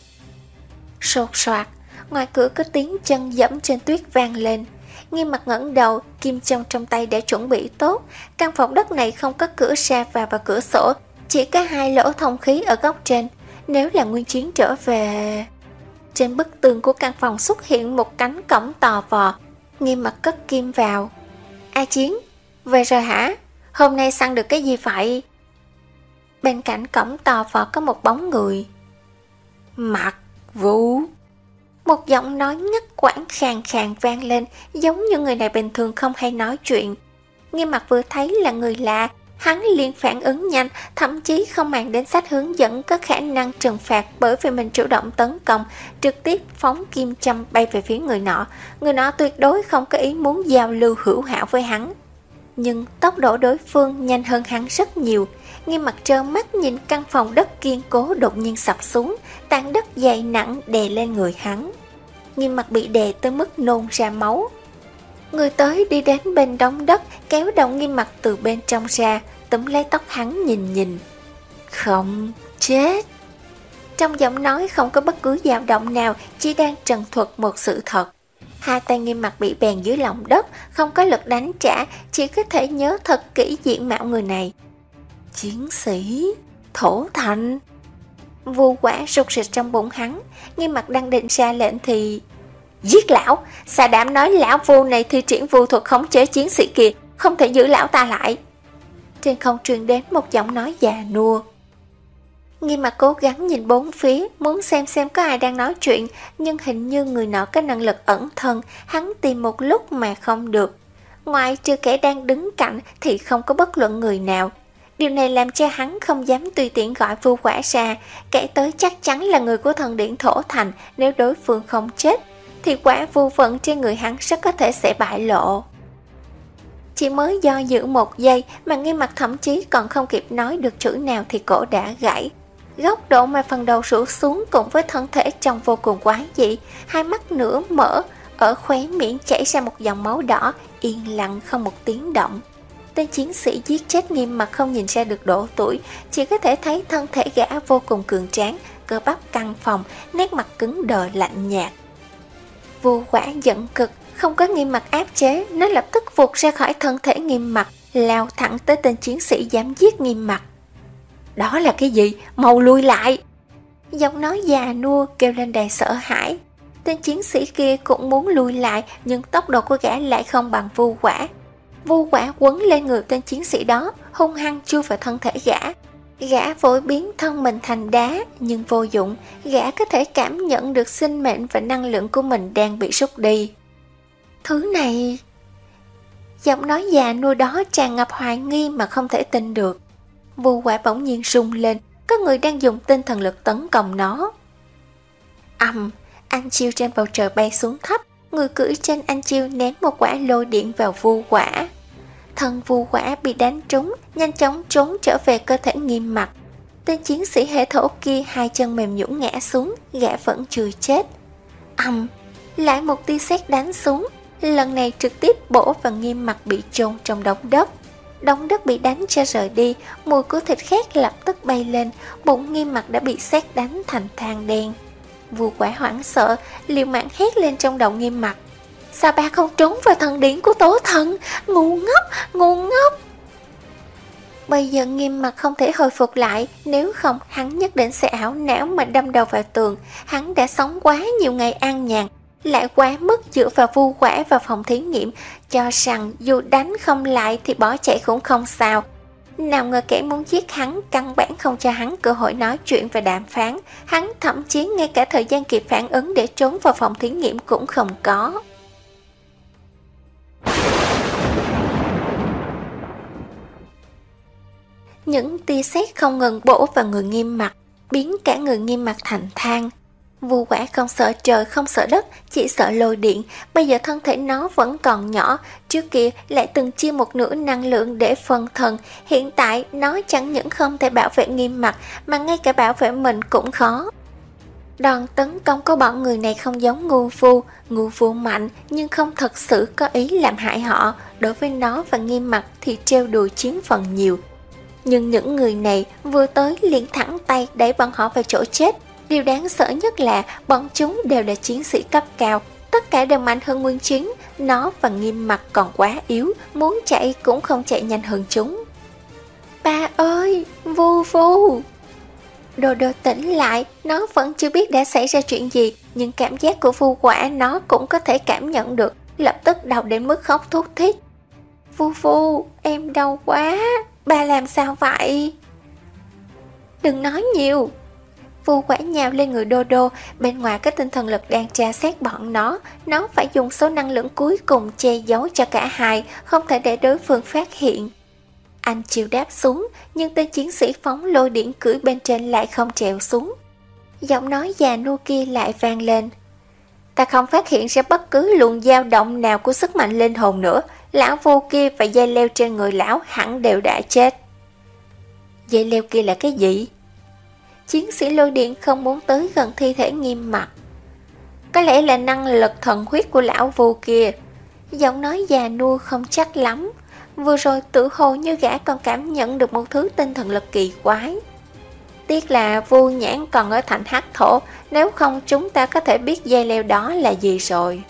Sột soạt, ngoài cửa có tiếng chân dẫm trên tuyết vang lên. Nghiêm Mặt ngẩng đầu, kim châm trong tay đã chuẩn bị tốt. Căn phòng đất này không có cửa ra vào và cửa sổ, chỉ có hai lỗ thông khí ở góc trên. Nếu là Nguyên Chiến trở về... Trên bức tường của căn phòng xuất hiện một cánh cổng tò vò. Nghiêm Mặt cất kim vào. A Chiến, về rồi hả? Hôm nay săn được cái gì vậy? Bên cạnh cổng tò vò có một bóng người. Mặt Vũ. Một giọng nói ngắt quãng khàn khàn vang lên, giống như người này bình thường không hay nói chuyện. Nghiêm Mặt vừa thấy là người lạ, hắn liền phản ứng nhanh, thậm chí không màng đến sách hướng dẫn có khả năng trừng phạt bởi vì mình chủ động tấn công, trực tiếp phóng kim châm bay về phía người nọ. Người nọ tuyệt đối không có ý muốn giao lưu hữu hảo với hắn. Nhưng tốc độ đối phương nhanh hơn hắn rất nhiều. Nghiêm Mặt trơ mắt nhìn căn phòng đất kiên cố đột nhiên sập xuống, tảng đất dày nặng đè lên người hắn. Nghiêm Mặt bị đè tới mức nôn ra máu. Người tới đi đến bên đống đất, kéo đầu Nghiêm Mặt từ bên trong ra, túm lấy tóc hắn nhìn nhìn. Không chết. Trong giọng nói không có bất cứ dao động nào, chỉ đang trần thuật một sự thật. Hai tay Nghiêm Mặt bị bèn dưới lòng đất, không có lực đánh trả, chỉ có thể nhớ thật kỹ diện mạo người này. Chiến sĩ Thổ Thành. Vu quả rụt rịch trong bụng hắn. Nghiêm Mặt đang định ra lệnh thì... Giết lão! Xà đảm nói lão Vu này thi triển vu thuật khống chế chiến sĩ kia, không thể giữ lão ta lại. Trên không truyền đến một giọng nói già nua. Nghiêm Mặt cố gắng nhìn bốn phía, muốn xem xem có ai đang nói chuyện, nhưng hình như người nọ có năng lực ẩn thân, hắn tìm một lúc mà không được. Ngoài trừ kẻ đang đứng cạnh thì không có bất luận người nào. Điều này làm cho hắn không dám tùy tiện gọi Vu quả ra, kẻ tới chắc chắn là người của thần điện Thổ Thành. Nếu đối phương không chết, thì quả vu vận trên người hắn rất có thể sẽ bại lộ. Chỉ mới do dự một giây mà Nghiêm Mặt thậm chí còn không kịp nói được chữ nào thì cổ đã gãy. Góc độ mà phần đầu rũ xuống cùng với thân thể trông vô cùng quái dị, hai mắt nửa mở, ở khóe miệng chảy ra một dòng máu đỏ, yên lặng không một tiếng động. Tên chiến sĩ giết chết Nghiêm Mặt không nhìn ra được độ tuổi, chỉ có thể thấy thân thể gã vô cùng cường tráng, cơ bắp căng phồng, nét mặt cứng đờ lạnh nhạt. Vu quả giận cực, không có Nghiêm Mặt áp chế, nó lập tức vụt ra khỏi thân thể Nghiêm Mặt, lao thẳng tới tên chiến sĩ dám giết Nghiêm Mặt. Đó là cái gì? Mau lui lại! Giọng nói già nua kêu lên đầy sợ hãi. Tên chiến sĩ kia cũng muốn lui lại, nhưng tốc độ của gã lại không bằng Vu quả. Vu quả quấn lên người tên chiến sĩ đó, hung hăng chui vào thân thể gã. Gã vội biến thân mình thành đá, nhưng vô dụng, gã có thể cảm nhận được sinh mệnh và năng lượng của mình đang bị rút đi. Thứ này... Giọng nói già nua đó tràn ngập hoài nghi mà không thể tin được. Vu quả bỗng nhiên rung lên, có người đang dùng tinh thần lực tấn công nó. Ầm, anh chiêu trên bầu trời bay xuống thấp, người cưỡi trên anh chiêu ném một quả lôi điện vào vu quả. Thân vu quả bị đánh trúng, nhanh chóng trốn trở về cơ thể Nghiêm Mặt. Tên chiến sĩ hệ thổ kia hai chân mềm nhũn ngã xuống, gã vẫn chưa chết. Ầm, lại một tia sét đánh xuống, lần này trực tiếp bổ vào Nghiêm Mặt bị chôn trong đống đất. Đống đất bị đánh cho rời đi, mùi của thịt khét lập tức bay lên, bụng Nghiêm Mặt đã bị sét đánh thành than đen. Vu quả hoảng sợ, liều mạng hét lên trong đầu Nghiêm Mặt. Sao ba không trốn vào thần điện của Tổ Thần? Ngu ngốc, ngu ngốc! Bây giờ Nghiêm Mặc không thể hồi phục lại, nếu không hắn nhất định sẽ ảo não mà đâm đầu vào tường. Hắn đã sống quá nhiều ngày an nhàn, lại quá mức dựa vào Vu Quả và phòng thí nghiệm, cho rằng dù đánh không lại thì bỏ chạy cũng không sao. Nào ngờ kẻ muốn giết hắn căn bản không cho hắn cơ hội nói chuyện và đàm phán. Hắn thậm chí ngay cả thời gian kịp phản ứng để trốn vào phòng thí nghiệm cũng không có. Những tia sét không ngừng bổ vào người Nghiêm Mặc, biến cả người Nghiêm Mặc thành than. Vu Quả không sợ trời không sợ đất, chỉ sợ lôi điện. Bây giờ thân thể nó vẫn còn nhỏ, trước kia lại từng chia một nửa năng lượng để phân thần. Hiện tại nó chẳng những không thể bảo vệ Nghiêm Mặc, mà ngay cả bảo vệ mình cũng khó. Đòn tấn công của bọn người này không giống ngu vu. Ngu vu mạnh nhưng không thật sự có ý làm hại họ. Đối với nó và Nghiêm Mặc thì trêu đùa chiếm phần nhiều. Nhưng những người này vừa tới liền thẳng tay đẩy bọn họ vào chỗ chết. Điều đáng sợ nhất là bọn chúng đều là chiến sĩ cấp cao, tất cả đều mạnh hơn Nguyên Chiến. Nó và Nghiêm Mặc còn quá yếu, muốn chạy cũng không chạy nhanh hơn chúng. Ba ơi, Vu Vu! Đồ Đồ tỉnh lại, nó vẫn chưa biết đã xảy ra chuyện gì, nhưng cảm giác của Vu Quả nó cũng có thể cảm nhận được, lập tức đau đến mức khóc thút thít. Vu Vu, em đau quá, ba làm sao vậy? Đừng nói nhiều. Vu Quả nhào lên người Đô Đô, bên ngoài có tinh thần lực đang tra xét bọn nó. Nó phải dùng số năng lượng cuối cùng che giấu cho cả hai, không thể để đối phương phát hiện. Anh chiều đáp xuống, nhưng tên chiến sĩ phóng lôi điện cưỡi bên trên lại không trèo xuống. Giọng nói già nua kia lại vang lên. Ta không phát hiện ra bất cứ luồng dao động nào của sức mạnh linh hồn nữa. Lão Vu kia và dây leo trên người lão hẳn đều đã chết. Dây leo kia là cái gì? Chiến sĩ lôi điện không muốn tới gần thi thể Nghiêm Mặc. Có lẽ là năng lực thần huyết của lão Vu kia. Giọng nói già nua không chắc lắm. Vừa rồi tự hồ như gã còn cảm nhận được một thứ tinh thần lực kỳ quái. Tiếc là Vu Nhãn còn ở thành hắc thổ, nếu không chúng ta có thể biết dây leo đó là gì rồi.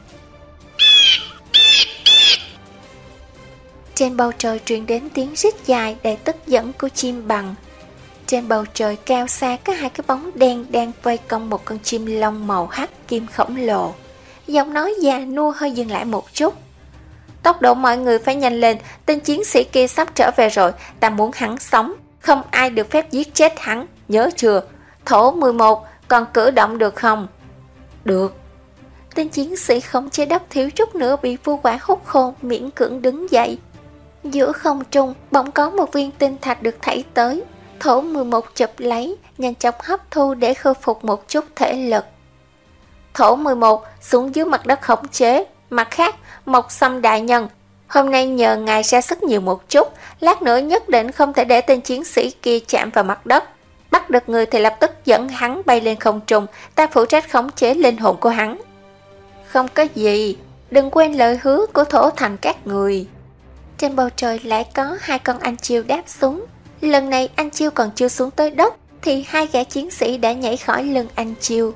Trên bầu trời truyền đến tiếng rít dài đầy tức giận của chim bằng. Trên bầu trời cao xa có hai cái bóng đen đang vây quanh một con chim lông màu hắc kim khổng lồ. Giọng nói già nua hơi dừng lại một chút. Tốc độ mọi người phải nhanh lên, tên chiến sĩ kia sắp trở về rồi, ta muốn hắn sống, không ai được phép giết chết hắn, nhớ chưa? Thổ mười một, còn cử động được không? Được. Tên chiến sĩ không chế đất thiếu chút nữa bị Vu Quả hút khô, miễn cưỡng đứng dậy. Giữa không trung, bỗng có một viên tinh thạch được thảy tới. Thổ mười một chụp lấy, nhanh chóng hấp thu để khôi phục một chút thể lực. Thổ mười một xuống dưới mặt đất khống chế. Mặt khác, Mộc Sâm đại nhân, hôm nay nhờ ngài ra sức nhiều một chút, lát nữa nhất định không thể để tên chiến sĩ kia chạm vào mặt đất. Bắt được người thì lập tức dẫn hắn bay lên không trung, ta phụ trách khống chế linh hồn của hắn. Không có gì, đừng quên lời hứa của thổ thành các người. Trên bầu trời lại có hai con anh chiêu đáp xuống. Lần này anh chiêu còn chưa xuống tới đất thì hai gã chiến sĩ đã nhảy khỏi lưng anh chiêu.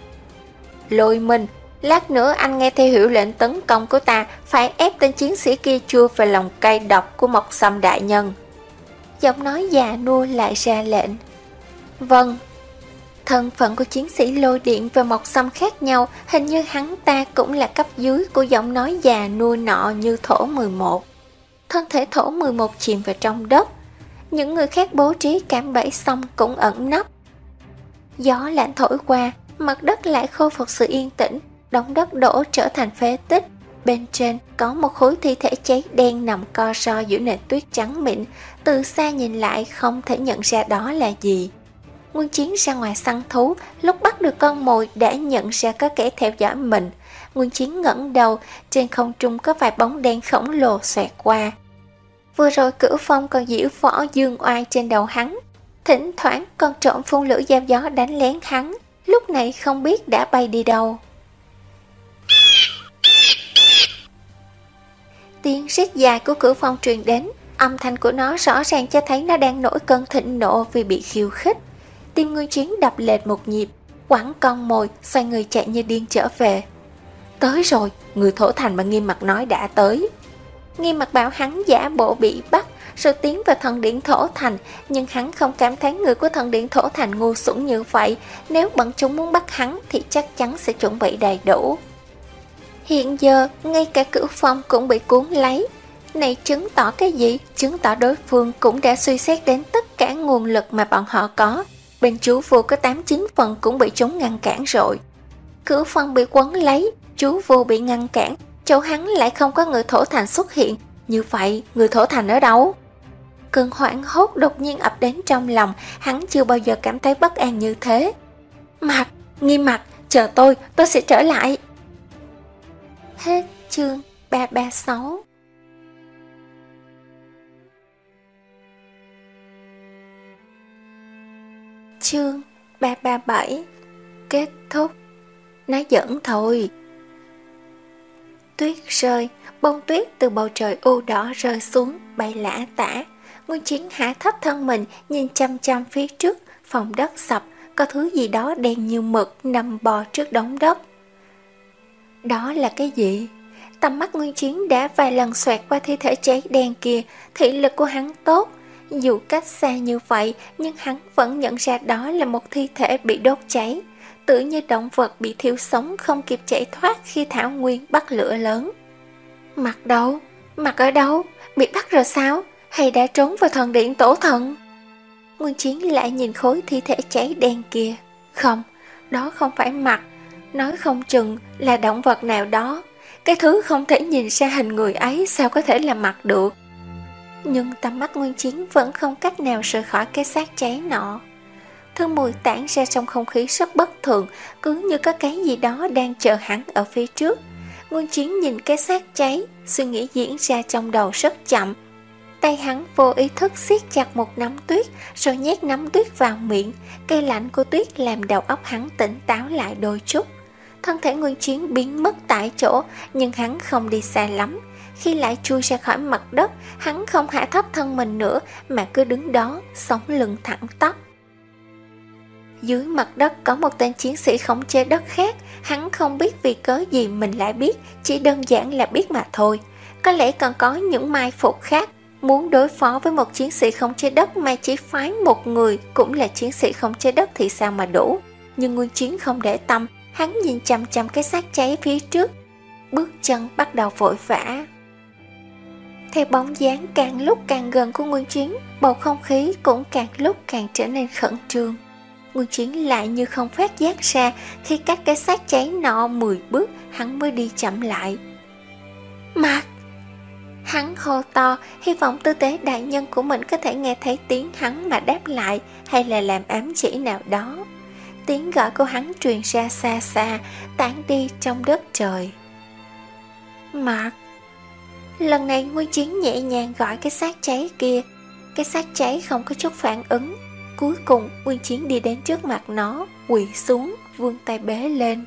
Lôi mình, lát nữa anh nghe theo hiệu lệnh tấn công của ta, phải ép tên chiến sĩ kia chui về lòng cây độc của Mộc Sâm đại nhân. Giọng nói già nua lại ra lệnh. Vâng. Thân phận của chiến sĩ lôi điện và Mộc Sâm khác nhau, hình như hắn ta cũng là cấp dưới của giọng nói già nua nọ như thổ mười một. Thân thể thổ mười một chìm vào trong đất. Những người khác bố trí cạm bẫy xong cũng ẩn nấp. Gió lạnh thổi qua, mặt đất lại khôi phục sự yên tĩnh, đống đất đổ trở thành phế tích. Bên trên có một khối thi thể cháy đen nằm co ro giữa nền tuyết trắng mịn, từ xa nhìn lại không thể nhận ra đó là gì. Nguyên Chiến ra ngoài săn thú, lúc bắt được con mồi đã nhận ra có kẻ theo dõi mình. Nguyên Chiến ngẩng đầu, trên không trung có vài bóng đen khổng lồ xoẹt qua. Vừa rồi Cửu Phong còn diễu võ dương oai trên đầu hắn, thỉnh thoảng còn trộm phun lửa dao gió đánh lén hắn, lúc này không biết đã bay đi đâu. Tiếng rít dài của Cửu Phong truyền đến, âm thanh của nó rõ ràng cho thấy nó đang nổi cơn thịnh nộ vì bị khiêu khích. Tim Nguyên Chiến đập lệch một nhịp, quẳng con mồi, xoay người chạy như điên trở về. Tới rồi, người thổ thành mà Nghiêm Mặc nói đã tới. Nghiêm Mặc bảo hắn giả bộ bị bắt, rồi tiến vào thần điện thổ thành, nhưng hắn không cảm thấy người của thần điện thổ thành ngu xuẩn như vậy. Nếu bọn chúng muốn bắt hắn thì chắc chắn sẽ chuẩn bị đầy đủ. Hiện giờ, ngay cả Cửu Phong cũng bị cuốn lấy. Này chứng tỏ cái gì? Chứng tỏ đối phương cũng đã suy xét đến tất cả nguồn lực mà bọn họ có. Bên chú vô có tám chín phần cũng bị chúng ngăn cản rồi. Cửu Phong bị quấn lấy, chú vô bị ngăn cản, chỗ hắn lại không có người thổ thành xuất hiện. Như vậy, người thổ thành ở đâu? Cơn hoảng hốt đột nhiên ập đến trong lòng, hắn chưa bao giờ cảm thấy bất an như thế. Mặt, Nghiêm Mặt, chờ tôi, tôi sẽ trở lại. Hết chương ba ba sáu. Chương ba ba bảy. Kết thúc. Nói giỡn thôi. Tuyết rơi, bông tuyết từ bầu trời u đỏ rơi xuống, bay lả tả. Nguyên Chiến hạ thấp thân mình, nhìn chăm chăm phía trước, phòng đất sập, có thứ gì đó đen như mực nằm bò trước đống đất. Đó là cái gì? Tầm mắt Nguyên Chiến đã vài lần xoẹt qua thi thể cháy đen kia, thị lực của hắn tốt. Dù cách xa như vậy, nhưng hắn vẫn nhận ra đó là một thi thể bị đốt cháy. Tự như động vật bị thiêu sống không kịp chạy thoát khi thảo nguyên bắt lửa lớn. Mặt đâu? Mặt ở đâu? Bị bắt rồi sao? Hay đã trốn vào thần điện tổ thần? Nguyên Chiến lại nhìn khối thi thể cháy đen kia. Không, đó không phải Mặt. Nói không chừng là động vật nào đó. Cái thứ không thể nhìn ra hình người ấy sao có thể là Mặt được. Nhưng tầm mắt Nguyên Chiến vẫn không cách nào rời khỏi cái xác cháy nọ. Thứ mùi tản ra trong không khí rất bất thường, cứ như có cái gì đó đang chờ hắn ở phía trước. Nguyên Chiến nhìn cái xác cháy, suy nghĩ diễn ra trong đầu rất chậm. Tay hắn vô ý thức siết chặt một nắm tuyết, rồi nhét nắm tuyết vào miệng. Cây lạnh của tuyết làm đầu óc hắn tỉnh táo lại đôi chút. Thân thể Nguyên Chiến biến mất tại chỗ, nhưng hắn không đi xa lắm. Khi lại chui ra khỏi mặt đất, hắn không hạ thấp thân mình nữa, mà cứ đứng đó, sống lưng thẳng tắp. Dưới mặt đất có một tên chiến sĩ khống chế đất khác, hắn không biết vì cớ gì mình lại biết, chỉ đơn giản là biết mà thôi. Có lẽ còn có những mai phục khác, muốn đối phó với một chiến sĩ khống chế đất mà chỉ phái một người cũng là chiến sĩ khống chế đất thì sao mà đủ. Nhưng Nguyên Chiến không để tâm, hắn nhìn chằm chằm cái xác cháy phía trước, bước chân bắt đầu vội vã. Theo bóng dáng càng lúc càng gần của Nguyên Chiến, bầu không khí cũng càng lúc càng trở nên khẩn trương. Nguyên Chiến lại như không phát giác ra, khi cách cái xác cháy nọ mười bước, hắn mới đi chậm lại. Mặt! Hắn hô to, hy vọng tư tế đại nhân của mình có thể nghe thấy tiếng hắn mà đáp lại, hay là làm ám chỉ nào đó. Tiếng gọi của hắn truyền ra xa xa, tản đi trong đất trời. Mặt! Lần này Nguyên Chiến nhẹ nhàng gọi cái xác cháy kia. Cái xác cháy không có chút phản ứng. Cuối cùng Nguyên Chiến đi đến trước mặt nó, quỳ xuống, vươn tay bế lên.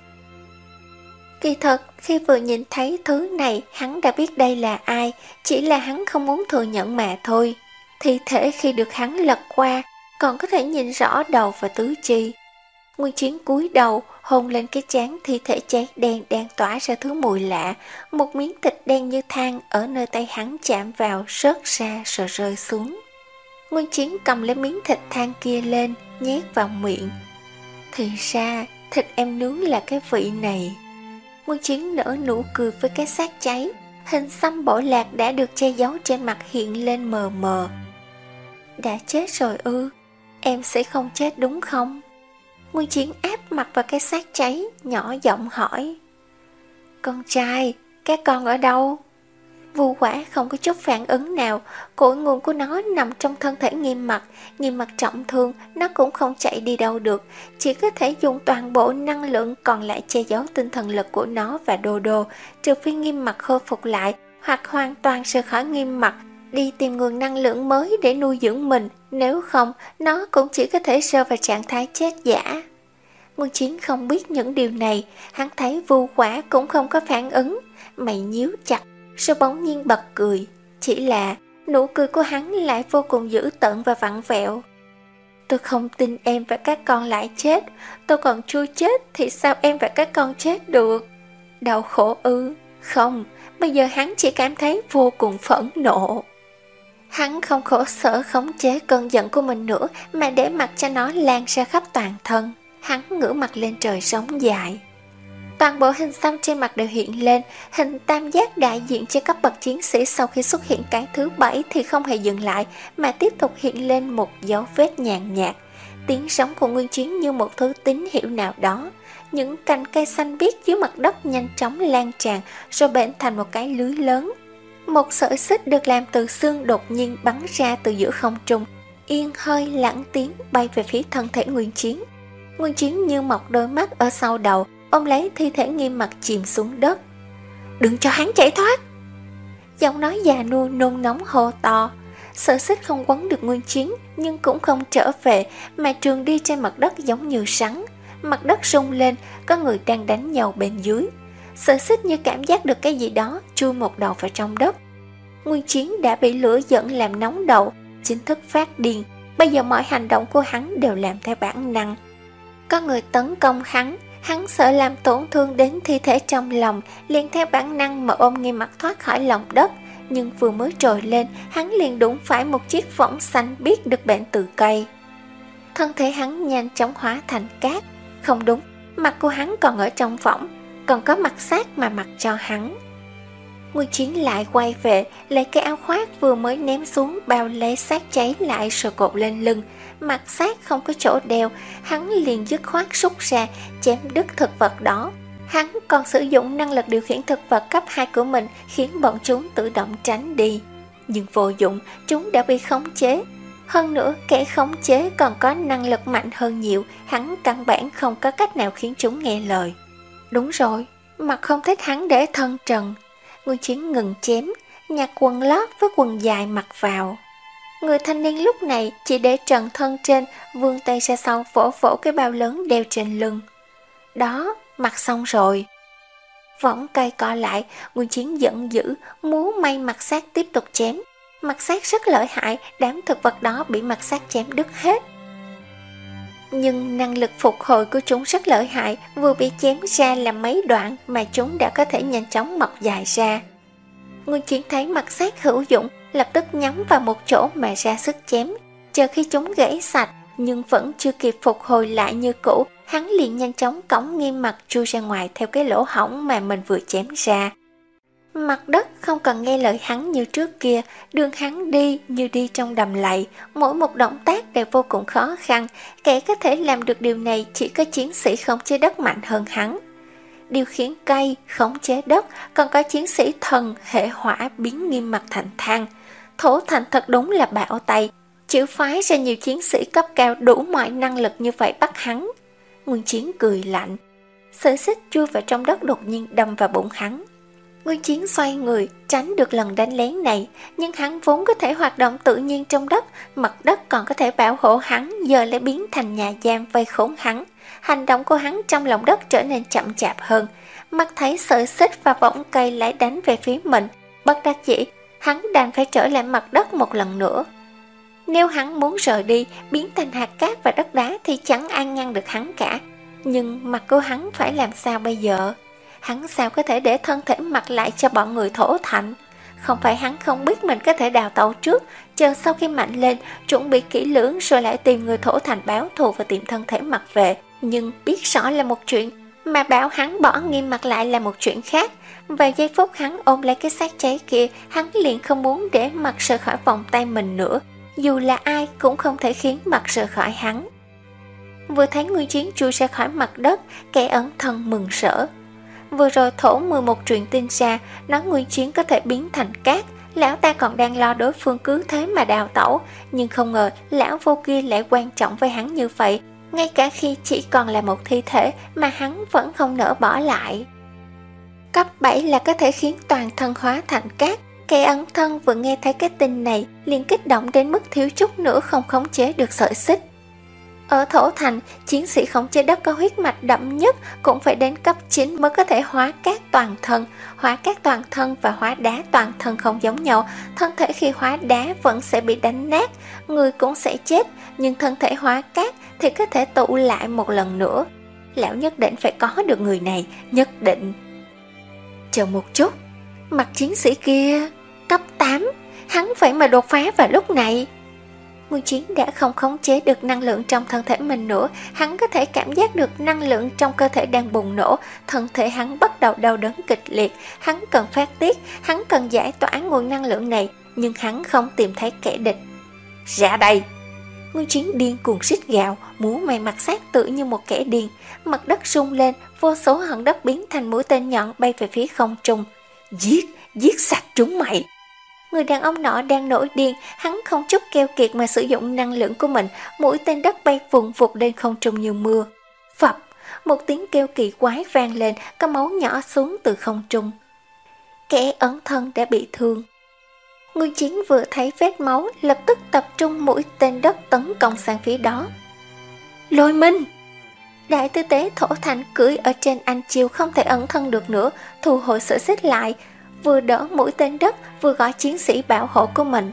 Kỳ thật, khi vừa nhìn thấy thứ này, hắn đã biết đây là ai, chỉ là hắn không muốn thừa nhận mà thôi. Thi thể khi được hắn lật qua, còn có thể nhìn rõ đầu và tứ chi. Nguyên Chiến cúi đầu, hôn lên cái trán thi thể cháy đen đang tỏa ra thứ mùi lạ. Một miếng thịt đen như than ở nơi tay hắn chạm vào, rớt ra rồi rơi xuống. Nguyên Chiến cầm lấy miếng thịt than kia lên, nhét vào miệng. Thì ra, thịt em nướng là cái vị này. Nguyên Chiến nở nụ cười với cái xác cháy. Hình xăm bội lạc đã được che giấu trên mặt hiện lên mờ mờ. Đã chết rồi ư? Em sẽ không chết đúng không? Nguyên Chiến áp mặt vào cái xác cháy, nhỏ giọng hỏi. Con trai, các con ở đâu? Vu Quả không có chút phản ứng nào, cội nguồn của nó nằm trong thân thể Nghiêm Mặt. Nghiêm Mặt trọng thương, nó cũng không chạy đi đâu được, chỉ có thể dùng toàn bộ năng lượng còn lại che giấu tinh thần lực của nó và Đô Đô, trừ phi Nghiêm Mặt khôi phục lại, hoặc hoàn toàn rời khỏi Nghiêm Mặt, đi tìm nguồn năng lượng mới để nuôi dưỡng mình, nếu không, nó cũng chỉ có thể rơi vào trạng thái chết giả. Nguyên Chiến không biết những điều này, hắn thấy Vu Quả cũng không có phản ứng, mày nhíu chặt, rồi bỗng nhiên bật cười, chỉ là nụ cười của hắn lại vô cùng dữ tợn và vặn vẹo. Tôi không tin em và các con lại chết, tôi còn chưa chết thì sao em và các con chết được? Đau khổ ư? Không, bây giờ hắn chỉ cảm thấy vô cùng phẫn nộ. Hắn không khổ sở khống chế cơn giận của mình nữa, mà để mặc cho nó lan ra khắp toàn thân. Hắn ngửa mặt lên trời sống dài. Toàn bộ hình xăm trên mặt đều hiện lên. Hình tam giác đại diện cho cấp bậc chiến sĩ sau khi xuất hiện cái thứ bảy thì không hề dừng lại, mà tiếp tục hiện lên một dấu vết nhàn nhạt. Tiếng sống của Nguyên Chiến như một thứ tín hiệu nào đó. Những cành cây xanh biếc dưới mặt đất nhanh chóng lan tràn, rồi bện thành một cái lưới lớn. Một sợi xích được làm từ xương đột nhiên bắn ra từ giữa không trung, yên hơi lẳng tiếng bay về phía thân thể Nguyên Chiến. Nguyên Chiến như mọc đôi mắt ở sau đầu, ôm lấy thi thể Nghiêm Mặc chìm xuống đất. Đừng cho hắn chạy thoát! Giọng nói già nua nôn nóng hô to. Sợi xích không quấn được Nguyên Chiến, nhưng cũng không trở về, mà trường đi trên mặt đất giống như sắn. Mặt đất rung lên, có người đang đánh nhau bên dưới. Sợi xích như cảm giác được cái gì đó, chui một đầu vào trong đất. Nguyên Chiến đã bị lửa giận làm nóng đầu, chính thức phát điên. Bây giờ mọi hành động của hắn đều làm theo bản năng. Có người tấn công hắn, hắn sợ làm tổn thương đến thi thể trong lòng, liền theo bản năng mà ôm Nghiêm Mặc thoát khỏi lòng đất. Nhưng vừa mới trồi lên, hắn liền đụng phải một chiếc võng xanh biếc được bện từ cây. Thân thể hắn nhanh chóng hóa thành cát. Không đúng, mặt của hắn còn ở trong võng, còn có mặt xác mà mặc cho hắn. Nguyên Chiến lại quay về, lấy cái áo khoác vừa mới ném xuống bao lấy xác cháy lại rồi cột lên lưng. Mặt xác không có chỗ đeo, hắn liền dứt khoát rút ra, chém đứt thực vật đó. Hắn còn sử dụng năng lực điều khiển thực vật cấp hai của mình, khiến bọn chúng tự động tránh đi. Nhưng vô dụng, chúng đã bị khống chế. Hơn nữa, kẻ khống chế còn có năng lực mạnh hơn nhiều, hắn căn bản không có cách nào khiến chúng nghe lời. Đúng rồi, mặt không thích hắn để thân trần. Nguyên Chiến ngừng chém, nhặt quần lót với quần dài mặc vào. Người thanh niên lúc này chỉ để trần thân trên, vươn tay ra sau vỗ vỗ cái bao lớn đeo trên lưng. Đó, mặc xong rồi. Võng cây co lại, Nguyên Chiến giận dữ, múa may mặt xác tiếp tục chém. Mặt xác rất lợi hại, đám thực vật đó bị mặt xác chém đứt hết. Nhưng năng lực phục hồi của chúng rất lợi hại, vừa bị chém ra làm mấy đoạn mà chúng đã có thể nhanh chóng mọc dài ra. Nguyên Chiến thấy mặt xác hữu dụng, lập tức nhắm vào một chỗ mà ra sức chém. Chờ khi chúng gãy sạch, nhưng vẫn chưa kịp phục hồi lại như cũ, hắn liền nhanh chóng cõng Nghiêm Mặc chui ra ngoài theo cái lỗ hổng mà mình vừa chém ra. Mặt đất không cần nghe lời hắn như trước kia, đường hắn đi như đi trong đầm lầy, mỗi một động tác đều vô cùng khó khăn, kẻ có thể làm được điều này chỉ có chiến sĩ khống chế đất mạnh hơn hắn. Điều khiển cây, khống chế đất, còn có chiến sĩ thần hệ hỏa biến Nghiêm Mặc thành than. Thổ Thành thật đúng là bạo tay, chịu phái ra nhiều chiến sĩ cấp cao đủ mọi năng lực như vậy bắt hắn. Nguyên Chiến cười lạnh, sợi xích chui vào trong đất đột nhiên đâm vào bụng hắn. Nguyên Chiến xoay người, tránh được lần đánh lén này, nhưng hắn vốn có thể hoạt động tự nhiên trong đất, mặt đất còn có thể bảo hộ hắn, giờ lại biến thành nhà giam vây khốn hắn. Hành động của hắn trong lòng đất trở nên chậm chạp hơn, mắt thấy sợi xích và võng cây lại đánh về phía mình, bất đắc dĩ, hắn đành phải trở lại mặt đất một lần nữa. Nếu hắn muốn rời đi, biến thành hạt cát và đất đá thì chẳng ai ngăn được hắn cả. Nhưng mặt của hắn phải làm sao bây giờ? Hắn sao có thể để thân thể mặc lại cho bọn người Thổ Thành? Không phải hắn không biết mình có thể đào tẩu trước, chờ sau khi mạnh lên, chuẩn bị kỹ lưỡng rồi lại tìm người Thổ Thành báo thù và tìm thân thể mặc về. Nhưng biết rõ là một chuyện, mà bảo hắn bỏ Nghiêm Mặc lại là một chuyện khác. Vào giây phút hắn ôm lấy cái xác cháy kia, hắn liền không muốn để Mặc rời khỏi vòng tay mình nữa. Dù là ai cũng không thể khiến Mặc rời khỏi hắn. Vừa thấy Nguyên Chiến chui ra khỏi mặt đất, kẻ ẩn thân mừng rỡ. Vừa rồi Thổ mười một truyền tin ra, nói Nguyên Chiến có thể biến thành cát. Lão ta còn đang lo đối phương cứ thế mà đào tẩu, nhưng không ngờ lão vô kia lại quan trọng với hắn như vậy. Ngay cả khi chỉ còn là một thi thể mà hắn vẫn không nỡ bỏ lại. Cấp bảy là có thể khiến toàn thân hóa thành cát. Kẻ ẩn thân vừa nghe thấy cái tin này liền kích động đến mức thiếu chút nữa không khống chế được sợi xích. Ở Thổ Thành, chiến sĩ khống chế đất có huyết mạch đậm nhất cũng phải đến cấp chín mới có thể hóa cát toàn thân. Hóa cát toàn thân và hóa đá toàn thân không giống nhau. Thân thể khi hóa đá vẫn sẽ bị đánh nát, người cũng sẽ chết, nhưng thân thể hóa cát thì có thể tụ lại một lần nữa. Lão nhất định phải có được người này, nhất định. Chờ một chút, mặt chiến sĩ kia cấp tám, hắn phải mà đột phá vào lúc này. Nguyên Chiến đã không khống chế được năng lượng trong thân thể mình nữa, hắn có thể cảm giác được năng lượng trong cơ thể đang bùng nổ, thân thể hắn bắt đầu đau đớn kịch liệt, hắn cần phát tiết, hắn cần giải tỏa nguồn năng lượng này, nhưng hắn không tìm thấy kẻ địch. Ra đây! Nguyên Chiến điên cuồng rít gào, múa may mặt sát tự như một kẻ điên, mặt đất rung lên, vô số hòn đất biến thành mũi tên nhọn bay về phía không trung. Giết, giết sạch chúng mày! Người đàn ông nọ đang nổi điên, hắn không chút keo kiệt mà sử dụng năng lượng của mình, mũi tên đất bay vụn vụt lên không trung như mưa. Phập, một tiếng kêu kỳ quái vang lên, có máu nhỏ xuống từ không trung. Kẻ ẩn thân đã bị thương. Nguyên Chiến vừa thấy vết máu, lập tức tập trung mũi tên đất tấn công sang phía đó. Lôi Minh! Đại tư tế Thổ Thành cưỡi ở trên anh chiêu không thể ẩn thân được nữa, thu hồi sợi xích lại, vừa đỡ mũi tên đất vừa gọi chiến sĩ bảo hộ của mình.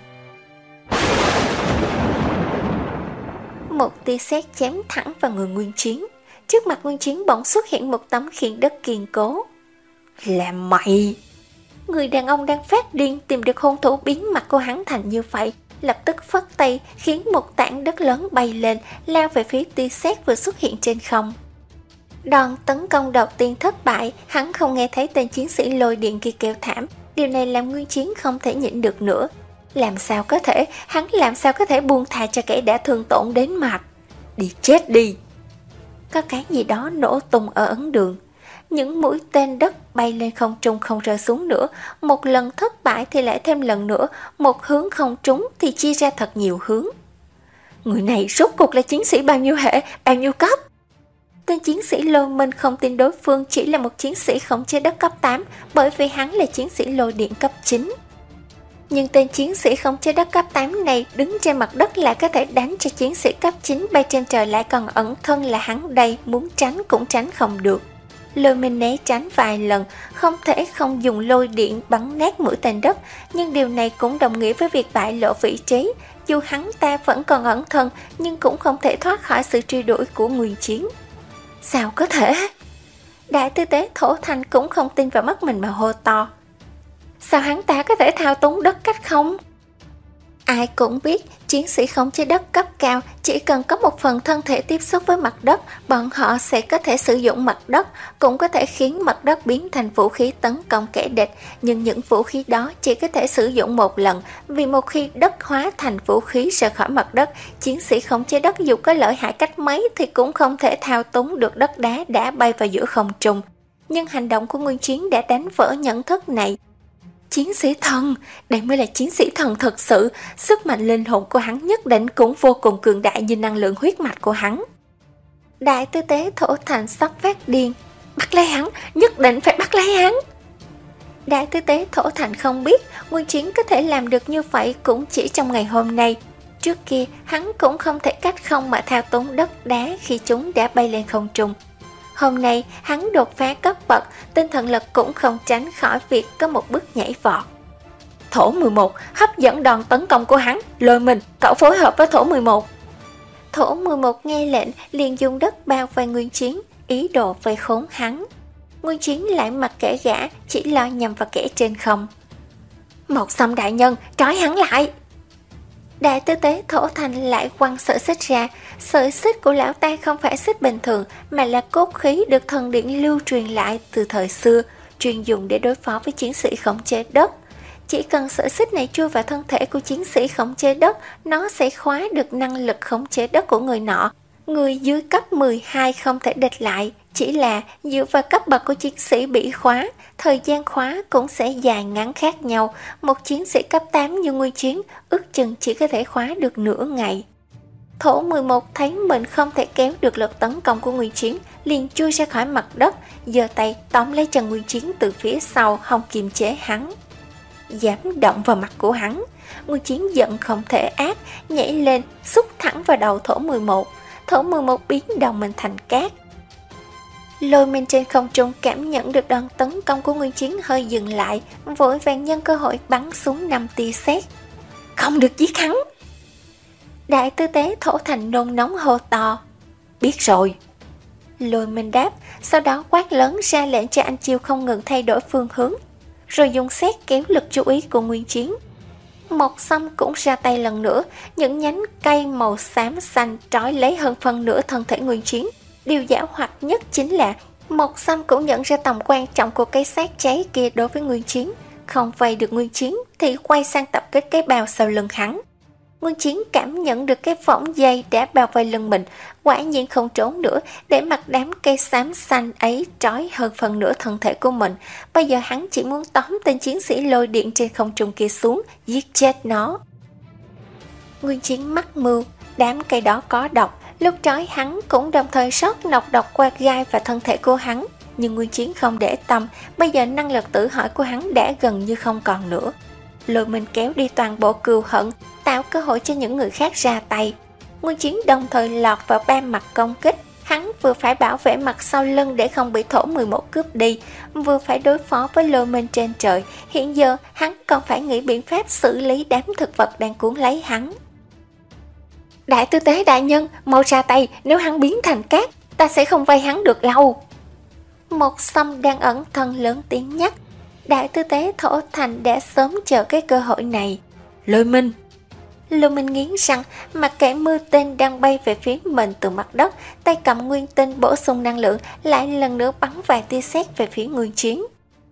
Một tia sét chém thẳng vào người Nguyên Chiến. Trước mặt Nguyên Chiến bỗng xuất hiện một tấm khiên đất kiên cố. Là mày! Người đàn ông đang phát điên tìm được hung thủ biến mặt của hắn thành như vậy, lập tức phất tay khiến một tảng đất lớn bay lên, lao về phía tia sét vừa xuất hiện trên không. Đòn tấn công đầu tiên thất bại, hắn không nghe thấy tên chiến sĩ lôi điện kia kêu thảm. Điều này làm Nguyên Chiến không thể nhịn được nữa. Làm sao có thể, hắn làm sao có thể buông tha cho kẻ đã thương tổn đến mặt. Đi chết đi! Có cái gì đó nổ tung ở ấn đường. Những mũi tên đất bay lên không trung không rơi xuống nữa. Một lần thất bại thì lại thêm lần nữa. Một hướng không trúng thì chia ra thật nhiều hướng. Người này rốt cuộc là chiến sĩ bao nhiêu hệ, bao nhiêu cấp? Tên chiến sĩ Lôi Minh không tin đối phương chỉ là một chiến sĩ khống chế đất cấp tám, bởi vì hắn là chiến sĩ lôi điện cấp chín. Nhưng tên chiến sĩ khống chế đất cấp tám này đứng trên mặt đất lại có thể đánh cho chiến sĩ cấp chín bay trên trời, lại còn ẩn thân là hắn đây, muốn tránh cũng tránh không được. Lôi Minh né tránh vài lần, không thể không dùng lôi điện bắn nát mũi tên đất, nhưng điều này cũng đồng nghĩa với việc bại lộ vị trí. Dù hắn ta vẫn còn ẩn thân, nhưng cũng không thể thoát khỏi sự truy đuổi của Nguyên Chiến. Sao có thể? Đại tư tế Thổ Thành cũng không tin vào mắt mình mà hô to. Sao hắn ta có thể thao túng đất cách không? Ai cũng biết chiến sĩ khống chế đất cấp cao chỉ cần có một phần thân thể tiếp xúc với mặt đất, bọn họ sẽ có thể sử dụng mặt đất, cũng có thể khiến mặt đất biến thành vũ khí tấn công kẻ địch. Nhưng những vũ khí đó chỉ có thể sử dụng một lần, vì một khi đất hóa thành vũ khí rời khỏi mặt đất, chiến sĩ khống chế đất dù có lợi hại cách mấy thì cũng không thể thao túng được đất đá đã bay vào giữa không trung. Nhưng hành động của Nguyên Chiến đã đánh vỡ nhận thức này. Chiến sĩ thần, đây mới là chiến sĩ thần thật sự, sức mạnh linh hồn của hắn nhất định cũng vô cùng cường đại như năng lượng huyết mạch của hắn. Đại tư tế Thổ Thành sắp phát điên, bắt lấy hắn, nhất định phải bắt lấy hắn. Đại tư tế Thổ Thành không biết Nguyên Chiến có thể làm được như vậy cũng chỉ trong ngày hôm nay. Trước kia hắn cũng không thể cách không mà thao túng đất đá khi chúng đã bay lên không trung. Hôm nay hắn đột phá cấp bậc, tinh thần lực cũng không tránh khỏi việc có một bước nhảy vọt. Thổ mười một hấp dẫn đòn tấn công của hắn, Lôi Minh, cậu phối hợp với Thổ mười một. Thổ mười một nghe lệnh liền dùng đất bao vây Nguyên Chiến, ý đồ vây khốn hắn. Nguyên Chiến lại mặc kệ gã, chỉ lo nhằm vào kẻ trên không. Một Sâm đại nhân, trói hắn lại. Đại tư tế Thổ Thành lại quăng sợi xích ra. Sợi xích của lão ta không phải xích bình thường, mà là cốt khí được thần điện lưu truyền lại từ thời xưa, chuyên dùng để đối phó với chiến sĩ khống chế đất. Chỉ cần sợi xích này chui vào thân thể của chiến sĩ khống chế đất, nó sẽ khóa được năng lực khống chế đất của người nọ. Người dưới cấp mười hai không thể địch lại, chỉ là dựa vào cấp bậc của chiến sĩ bị khóa, thời gian khóa cũng sẽ dài ngắn khác nhau. Một chiến sĩ cấp tám như Nguyên Chiến ước chừng chỉ có thể khóa được nửa ngày. Thổ mười một thấy mình không thể kéo được lực tấn công của Nguyên Chiến, liền chui ra khỏi mặt đất, giơ tay tóm lấy chân Nguyên Chiến từ phía sau, không kiềm chế hắn. Dám động vào mặt của hắn, Nguyên Chiến giận không thể ác, nhảy lên xúc thẳng vào đầu Thổ mười một. Thổ mười một biến đầu mình thành cát. Lôi Minh trên không trung cảm nhận được đòn tấn công của Nguyên Chiến hơi dừng lại, vội vàng nhân cơ hội bắn xuống năm tia sét. Không được giết hắn! Đại tư tế Thổ Thành nôn nóng hô to. Biết rồi. Lôi Minh đáp, sau đó quát lớn ra lệnh cho anh Chiêu không ngừng thay đổi phương hướng, rồi dùng sét kéo lực chú ý của Nguyên Chiến. Một Sâm cũng ra tay lần nữa, những nhánh cây màu xám xanh trói lấy hơn phân nửa thân thể Nguyên Chiến. Điều giảo hoạt nhất chính là Một Sâm cũng nhận ra tầm quan trọng của cái xác cháy kia đối với Nguyên Chiến. Không vây được Nguyên Chiến thì quay sang tập kích cái bao sau lưng hắn. Nguyên Chiến cảm nhận được cái võng dây đã bao vây lưng mình, quả nhiên không trốn nữa, để mặc đám cây xám xanh ấy trói hơn phần nửa thân thể của mình. Bây giờ hắn chỉ muốn tóm tên chiến sĩ lôi điện trên không trung kia xuống, giết chết nó. Nguyên Chiến mắc mưu, đám cây đó có độc, lúc trói hắn cũng đồng thời sót nọc độc qua gai và thân thể của hắn. Nhưng Nguyên Chiến không để tâm, bây giờ năng lực tự hỏi của hắn đã gần như không còn nữa. Lôi mình kéo đi toàn bộ cừu hận, tạo cơ hội cho những người khác ra tay. Nguyên Chiến đồng thời lọt vào ba mặt công kích. Hắn vừa phải bảo vệ mặt sau lưng để không bị thổ mười một cướp đi, vừa phải đối phó với lôi minh trên trời. Hiện giờ hắn còn phải nghĩ biện pháp xử lý đám thực vật đang cuốn lấy hắn. Đại tư tế đại nhân, mau ra tay, nếu hắn biến thành cát, ta sẽ không vây hắn được lâu. Một Sâm đang ẩn thân lớn tiếng nhắc. Đại tư tế Thổ Thành đã sớm chờ cái cơ hội này. Lôi minh. Lôi minh nghiến răng, mặc kệ mưa tên đang bay về phía mình từ mặt đất, tay cầm nguyên tinh bổ sung năng lượng, lại lần nữa bắn vài tia sét về phía Nguyên Chiến.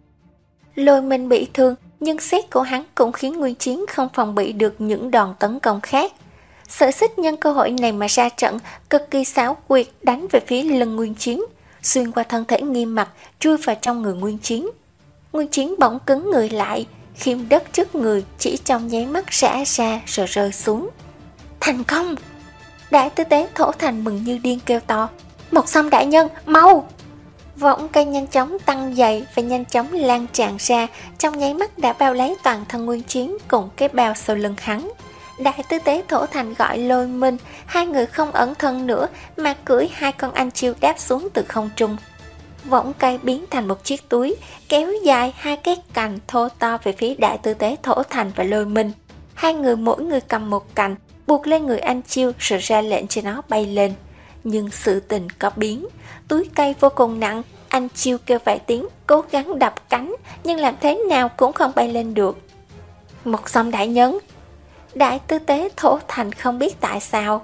Lôi minh bị thương, nhưng sét của hắn cũng khiến Nguyên Chiến không phòng bị được những đòn tấn công khác. Sở Xích nhân cơ hội này mà ra trận, cực kỳ xảo quyệt đánh về phía lưng Nguyên Chiến, xuyên qua thân thể nghiêm mặt, chui vào trong người Nguyên Chiến. Nguyên Chiến bỗng cứng người lại, khiêm đất trước người chỉ trong nháy mắt rã ra rồi rơi xuống. Thành công! Đại tư tế Thổ Thành mừng như điên kêu to. Một Sâm đại nhân, mau! Võng cây nhanh chóng tăng dày và nhanh chóng lan tràn ra, trong nháy mắt đã bao lấy toàn thân Nguyên Chiến cùng cái bao sau lưng hắn. Đại tư tế Thổ Thành gọi Lôi Minh, hai người không ẩn thân nữa mà cưỡi hai con anh chiêu đáp xuống từ không trung. Võng cây biến thành một chiếc túi, kéo dài hai cái cành thô to về phía đại tư tế Thổ Thành và Lôi Minh. Hai người mỗi người cầm một cành, buộc lên người anh chiêu rồi ra lệnh cho nó bay lên. Nhưng sự tình có biến, túi cây vô cùng nặng, anh chiêu kêu vài tiếng, cố gắng đập cánh, nhưng làm thế nào cũng không bay lên được. Một Sâm đại nhân. Đại tư tế Thổ Thành không biết tại sao.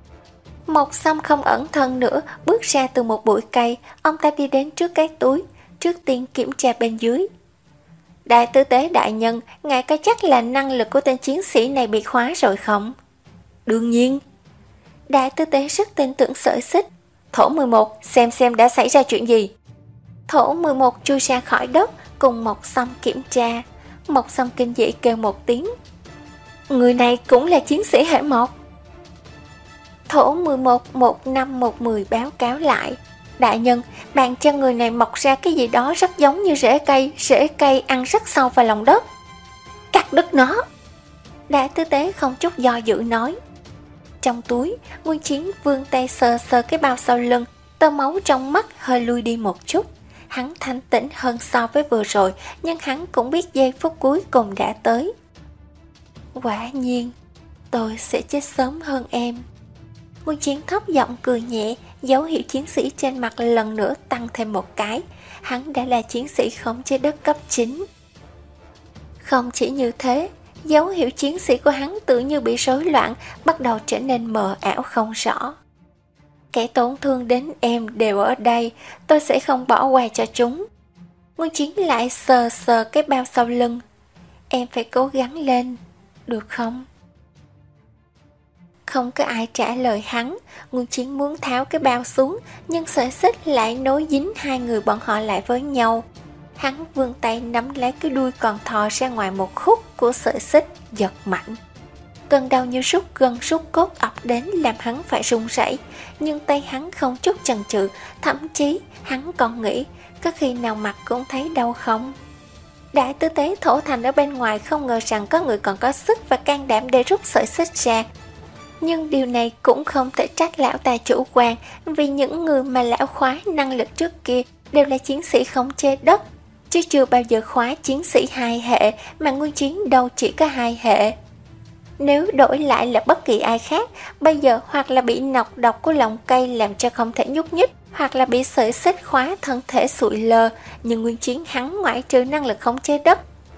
Một Sâm không ẩn thân nữa, bước ra từ một bụi cây, ông ta đi đến trước cái túi, trước tiên kiểm tra bên dưới. Đại tư tế đại nhân, ngài có chắc là năng lực của tên chiến sĩ này bị khóa rồi không? Đương nhiên. Đại tư tế rất tin tưởng Sở Xích. Thổ mười một, xem xem đã xảy ra chuyện gì. Thổ mười một chui ra khỏi đất, cùng Một Sâm kiểm tra. Một Sâm kinh dị kêu một tiếng. Người này cũng là chiến sĩ hệ một. Thổ mười một một năm một mười báo cáo lại. Đại nhân, bàn chân người này mọc ra cái gì đó rất giống như rễ cây, rễ cây ăn rất sâu vào lòng đất. Cắt đứt nó. Đại tư tế không chút do dự nói. Trong túi, Nguyên Chiến vươn tay sờ sờ cái bao sau lưng, tơ máu trong mắt hơi lui đi một chút. Hắn thanh tĩnh hơn so với vừa rồi, nhưng hắn cũng biết giây phút cuối cùng đã tới. Quả nhiên, tôi sẽ chết sớm hơn em. Nguyên Chiến thấp giọng cười nhẹ, dấu hiệu chiến sĩ trên mặt lần nữa tăng thêm một cái. Hắn đã là chiến sĩ khống chế đất cấp chín. Không chỉ như thế, dấu hiệu chiến sĩ của hắn tự như bị rối loạn, bắt đầu trở nên mờ ảo không rõ. Kẻ tổn thương đến em đều ở đây, tôi sẽ không bỏ qua cho chúng. Nguyên Chiến lại sờ sờ cái bao sau lưng. Em phải cố gắng lên, được không? Không có ai trả lời hắn. Nguyên Chiến muốn tháo cái bao xuống, nhưng Sở Xích lại nối dính hai người bọn họ lại với nhau. Hắn vươn tay nắm lấy cái đuôi còn thò ra ngoài một khúc của Sở Xích, giật mạnh. Cơn đau như rút gân rút cốt ập đến làm hắn phải run rẩy, nhưng tay hắn không chút chần chừ, thậm chí hắn còn nghĩ có khi nào mặt cũng thấy đau không. Đại tư tế Thổ Thành ở bên ngoài không ngờ rằng có người còn có sức và can đảm để rút Sở Xích ra. Nhưng điều này cũng không thể trách lão ta chủ quan, vì những người mà lão khóa năng lực trước kia đều là chiến sĩ khống chế đất, chứ chưa bao giờ khóa chiến sĩ hai hệ, mà Nguyên Chiến đâu chỉ có hai hệ. Nếu đổi lại là bất kỳ ai khác, bây giờ hoặc là bị nọc độc của lồng cây làm cho không thể nhúc nhích, hoặc là bị Sợi Xích khóa thân thể sụi lơ, nhưng Nguyên Chiến hắn ngoại trừ năng lực khống chế đất,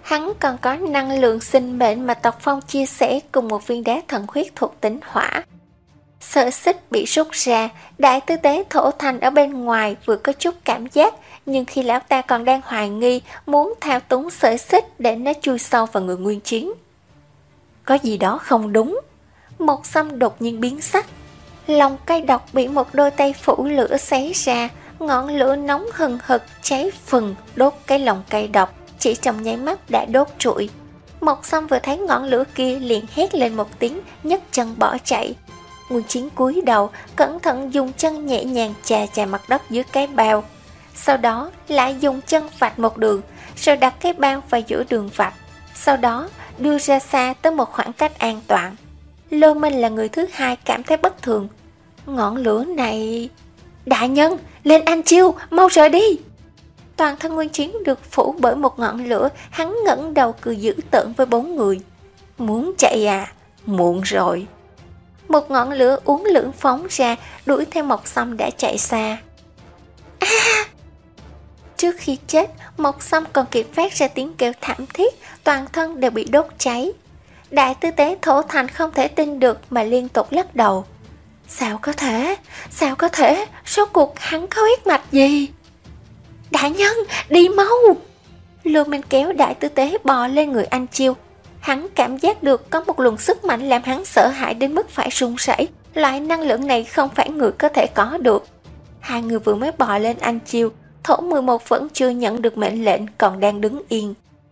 Hắn còn có năng lượng sinh mệnh mà tộc Phong chia sẻ cùng một viên đá thần huyết thuộc tính hỏa. Sợi xích bị rút ra, đại tư tế Thổ Thành ở bên ngoài vừa có chút cảm giác, nhưng khi lão ta còn đang hoài nghi, muốn thao túng sợi xích để nó chui sâu vào người Nguyên Chiến. Có gì đó không đúng. Một Sâm đột nhiên biến sắc. Lòng cây độc bị một đôi tay phủ lửa xé ra, ngọn lửa nóng hừng hực cháy phừng đốt cái lòng cây độc, chỉ trong nháy mắt đã đốt trụi. Một Sâm vừa thấy ngọn lửa kia liền hét lên một tiếng, nhấc chân bỏ chạy. Nguyên Chiến cúi đầu, cẩn thận dùng chân nhẹ nhàng chà chà mặt đất dưới cái bao. Sau đó lại dùng chân vạch một đường, rồi đặt cái bao vào giữa đường vạch. Sau đó đưa ra xa tới một khoảng cách an toàn. Lô Minh là người thứ hai cảm thấy bất thường. Ngọn lửa này... Đại nhân, lên anh chiêu, mau rời đi! Toàn thân Nguyên Chiến được phủ bởi một ngọn lửa, hắn ngẩng đầu cười dữ tợn với bốn người. Muốn chạy à? Muộn rồi. Một ngọn lửa uốn lượn phóng ra, đuổi theo Mộc Sâm đã chạy xa. À! Trước khi chết, Mộc Sâm còn kịp phát ra tiếng kêu thảm thiết, toàn thân đều bị đốt cháy. Đại tư tế Thổ Thành không thể tin được mà liên tục lắc đầu. Sao có thể? Sao có thể? Số cuộc hắn có huyết mạch gì? Đại nhân, đi mau! Lưu Minh kéo đại tư tế bò lên người anh Chiêu. Hắn cảm giác được có một luồng sức mạnh làm hắn sợ hãi đến mức phải run rẩy. Loại năng lượng này không phải người có thể có được. Hai người vừa mới bò lên anh Chiêu, Thổ mười một vẫn chưa nhận được mệnh lệnh, còn đang đứng yên.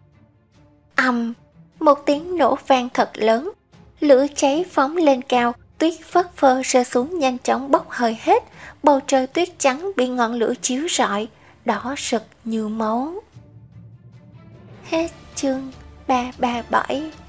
Ầm, một tiếng nổ vang thật lớn. Lửa cháy phóng lên cao, tuyết phất phơ rơi xuống nhanh chóng bốc hơi hết. Bầu trời tuyết trắng bị ngọn lửa chiếu rọi, đỏ rực như máu. Hết chương ba ba bảy.